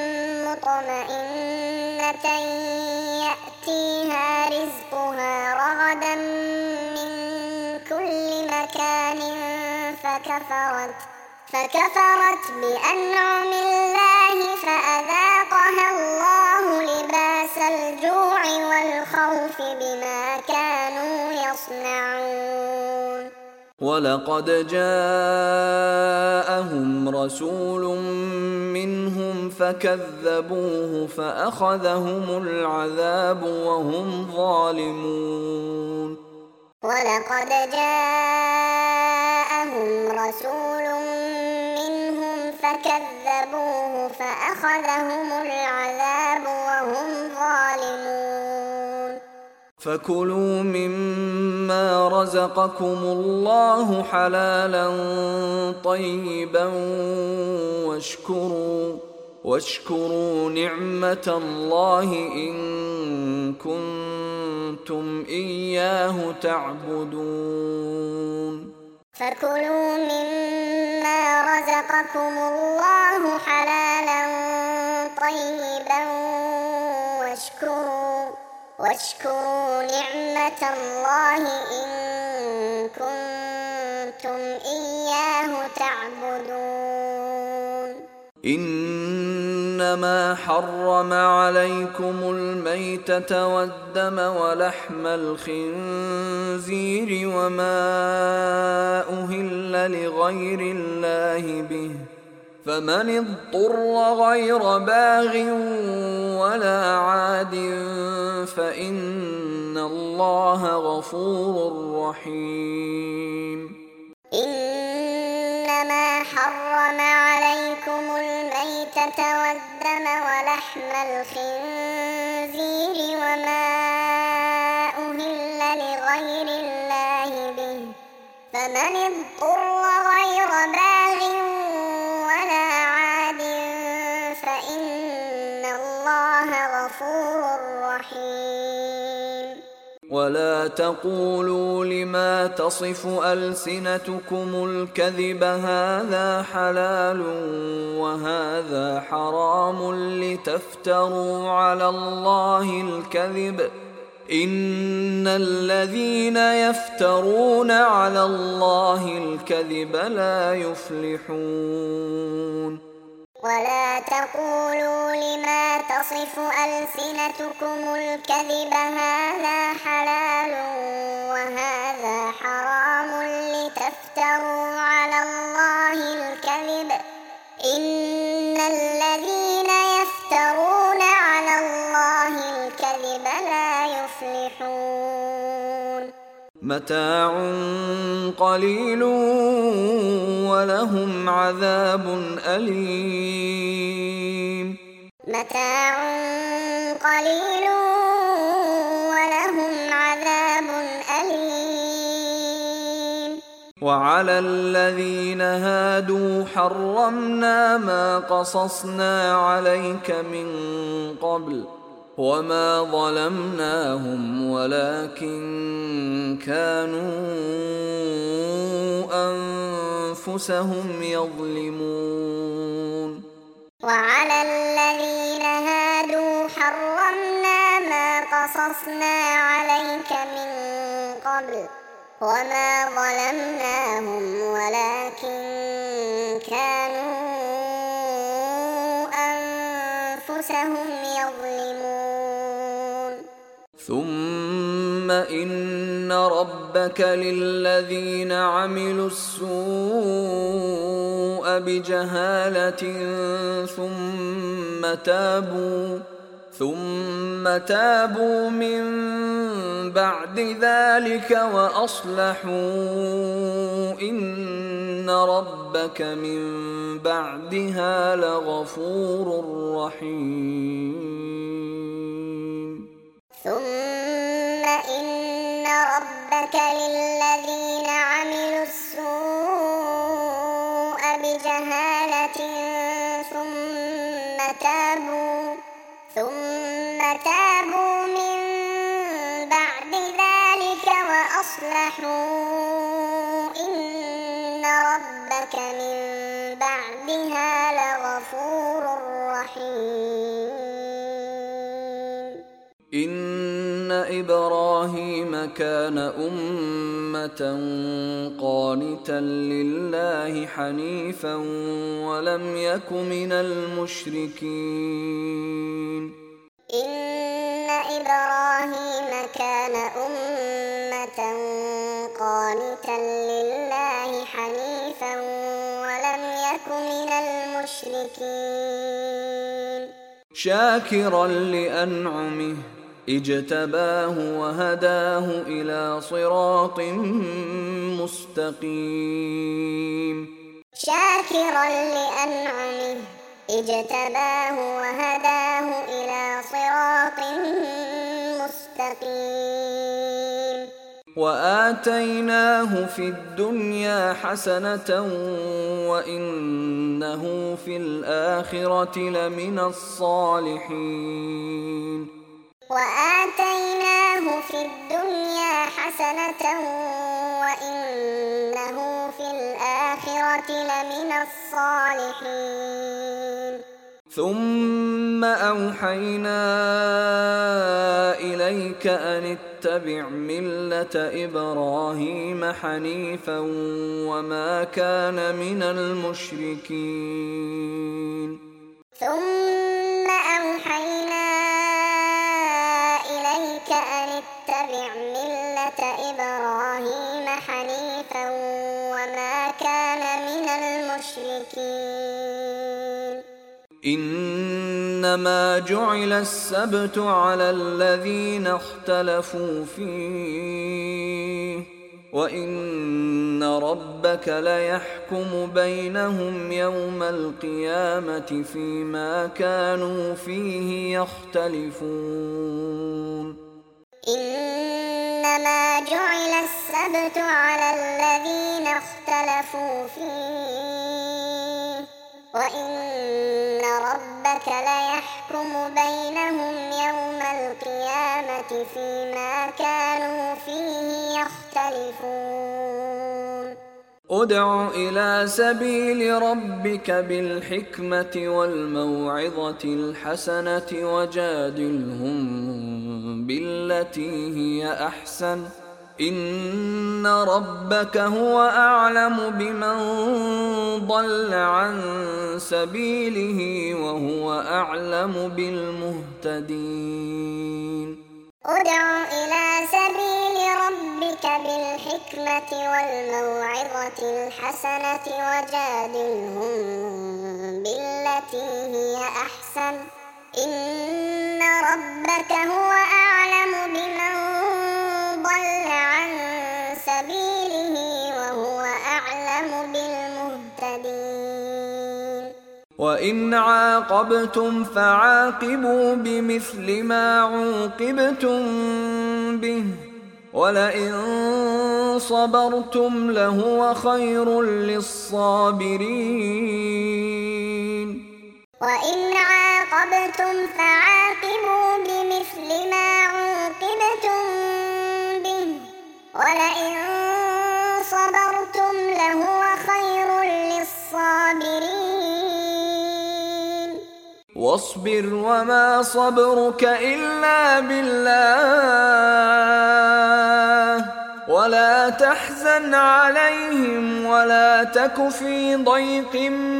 مطمئنة يأتيها رزقها رغدا من كل مكان فكفرت فكفرت بأنعم الله فأذاقها الله لباس الجوع والخوف بما كانوا يصنعون ولقد جاءهم رسول منهم فكذبوه فأخذهم العذاب وهم ظالمون ولقد جاءهم رسول منهم فكذبوه فأخذهم العذاب وهم ظالمون فكلوا مما رزقكم الله حلالا طيبا واشكروا واشكروا نعمة الله إن كنتم إياه تعبدون فكلوا مما رزقكم الله حلالا طيبا واشكروا واشكروا نعمة الله إن كنتم إياه تعبدون إنما حرم عليكم الميتة والدم ولحم الخنزير وما أهل لغير الله به فمن اضطر غير باغ ولا عاد فإن الله غفور رحيم إنما حرم عليكم الميتة والدم ولحم الخنزير وما أهل لغير الله به فمن اضطر غير باغ ولا عاد فإن الله غفور رحيم ولا تقولوا لما تصف ألسنتكم الكذب هذا حلال وهذا حرام لتفتروا على الله الكذب إن الذين يفترون على الله الكذب لا يفلحون ولا تقولوا لما تصف ألسنتكم الكذب هذا حلال وهذا حرام لتفتروا على الله الكذب إن الذين يفترون على الله الكذب لا يفلحون متاع قليل ولهم عذاب أليم متاع قليل ولهم عذاب أليم وعلى الذين هادوا حرمنا ما قصصنا عليك من قبل وما ظلمناهم ولكن كانوا أنفسهم يظلمون. وعلى الذين هادوا حرمنا ما قصصنا عليك من قبل وما ظلمناهم ولكن كانوا أنفسهم يظلمون. ثم إن ربك للذين عملوا السوء بجهالة ثم تابوا ثم تابوا من بعد ذلك وأصلحوا إن ربك من بعدها لغفور رحيم. ثم إن ربك للذين عملوا السوء بجهالة ثم تابوا ثم تابوا من بعد ذلك وأصلحوا إن ربك من بعدها لغفور رحيم. إن إبراهيم كان أمة قانتا لله حنيفا ولم يك من المشركين. إن إبراهيم كان أمة قانتا لله حنيفا ولم يك من المشركين. شاكرا لأنعمه اجتباه وهداه إلى صراط مستقيم. شاكرا لأنعمه اجتباه وهداه إلى صراط مستقيم. وآتيناه في الدنيا حسنة وإنه في الآخرة لمن الصالحين. وآتيناه في الدنيا حسنة وإنه في الآخرة لمن الصالحين. ثم أوحينا إليك أن اتبع ملة إبراهيم حنيفا وما كان من المشركين. ثم أوحينا إليك أن اتبع ملة إبراهيم حنيفا وما كان من المشركين. إنما جعل السبت على الذين اختلفوا فيه وإن ربك ليحكم بينهم يوم القيامة فيما كانوا فيه يختلفون. إنما جعل السبت على الذين اختلفوا فيه وإن ربك ليحكم بينهم يوم القيامة فيما كانوا فيه يختلفون. ادع إلى سبيل ربك بالحكمة والموعظة الحسنة وجادلهم بالتي هي أحسن إن ربك هو أعلم بمن ضل عن سبيله وهو أعلم بالمهتدين. ادع إلى سبيل ربك بالحكمة والموعظة الحسنة وجادلهم بالتي هي أحسن إن ربك هو أعلم بمن ضل عن سبيله وهو أعلم بالمهتدين. وإن عاقبتم فعاقبوا بمثل ما عوقبتم به ولئن صبرتم لهو خير للصابرين. وإن عاقبتم فعاقبوا بمثل ما عوقبتم به ولئن صبرتم لهو خير للصابرين واصبر وما صبرك إلا بالله ولا تحزن عليهم ولا تك في ضيق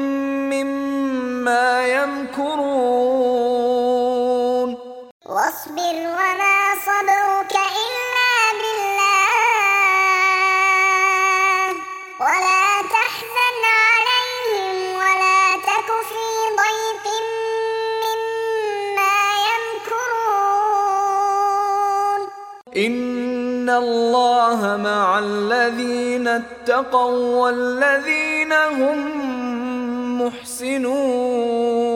مما يمكرون واصبر وما صبرك إلا بالله ولا تحزن عليهم ولا تك في ضيق مما يمكرون إن الله مع الذين اتقوا والذين هم محسنون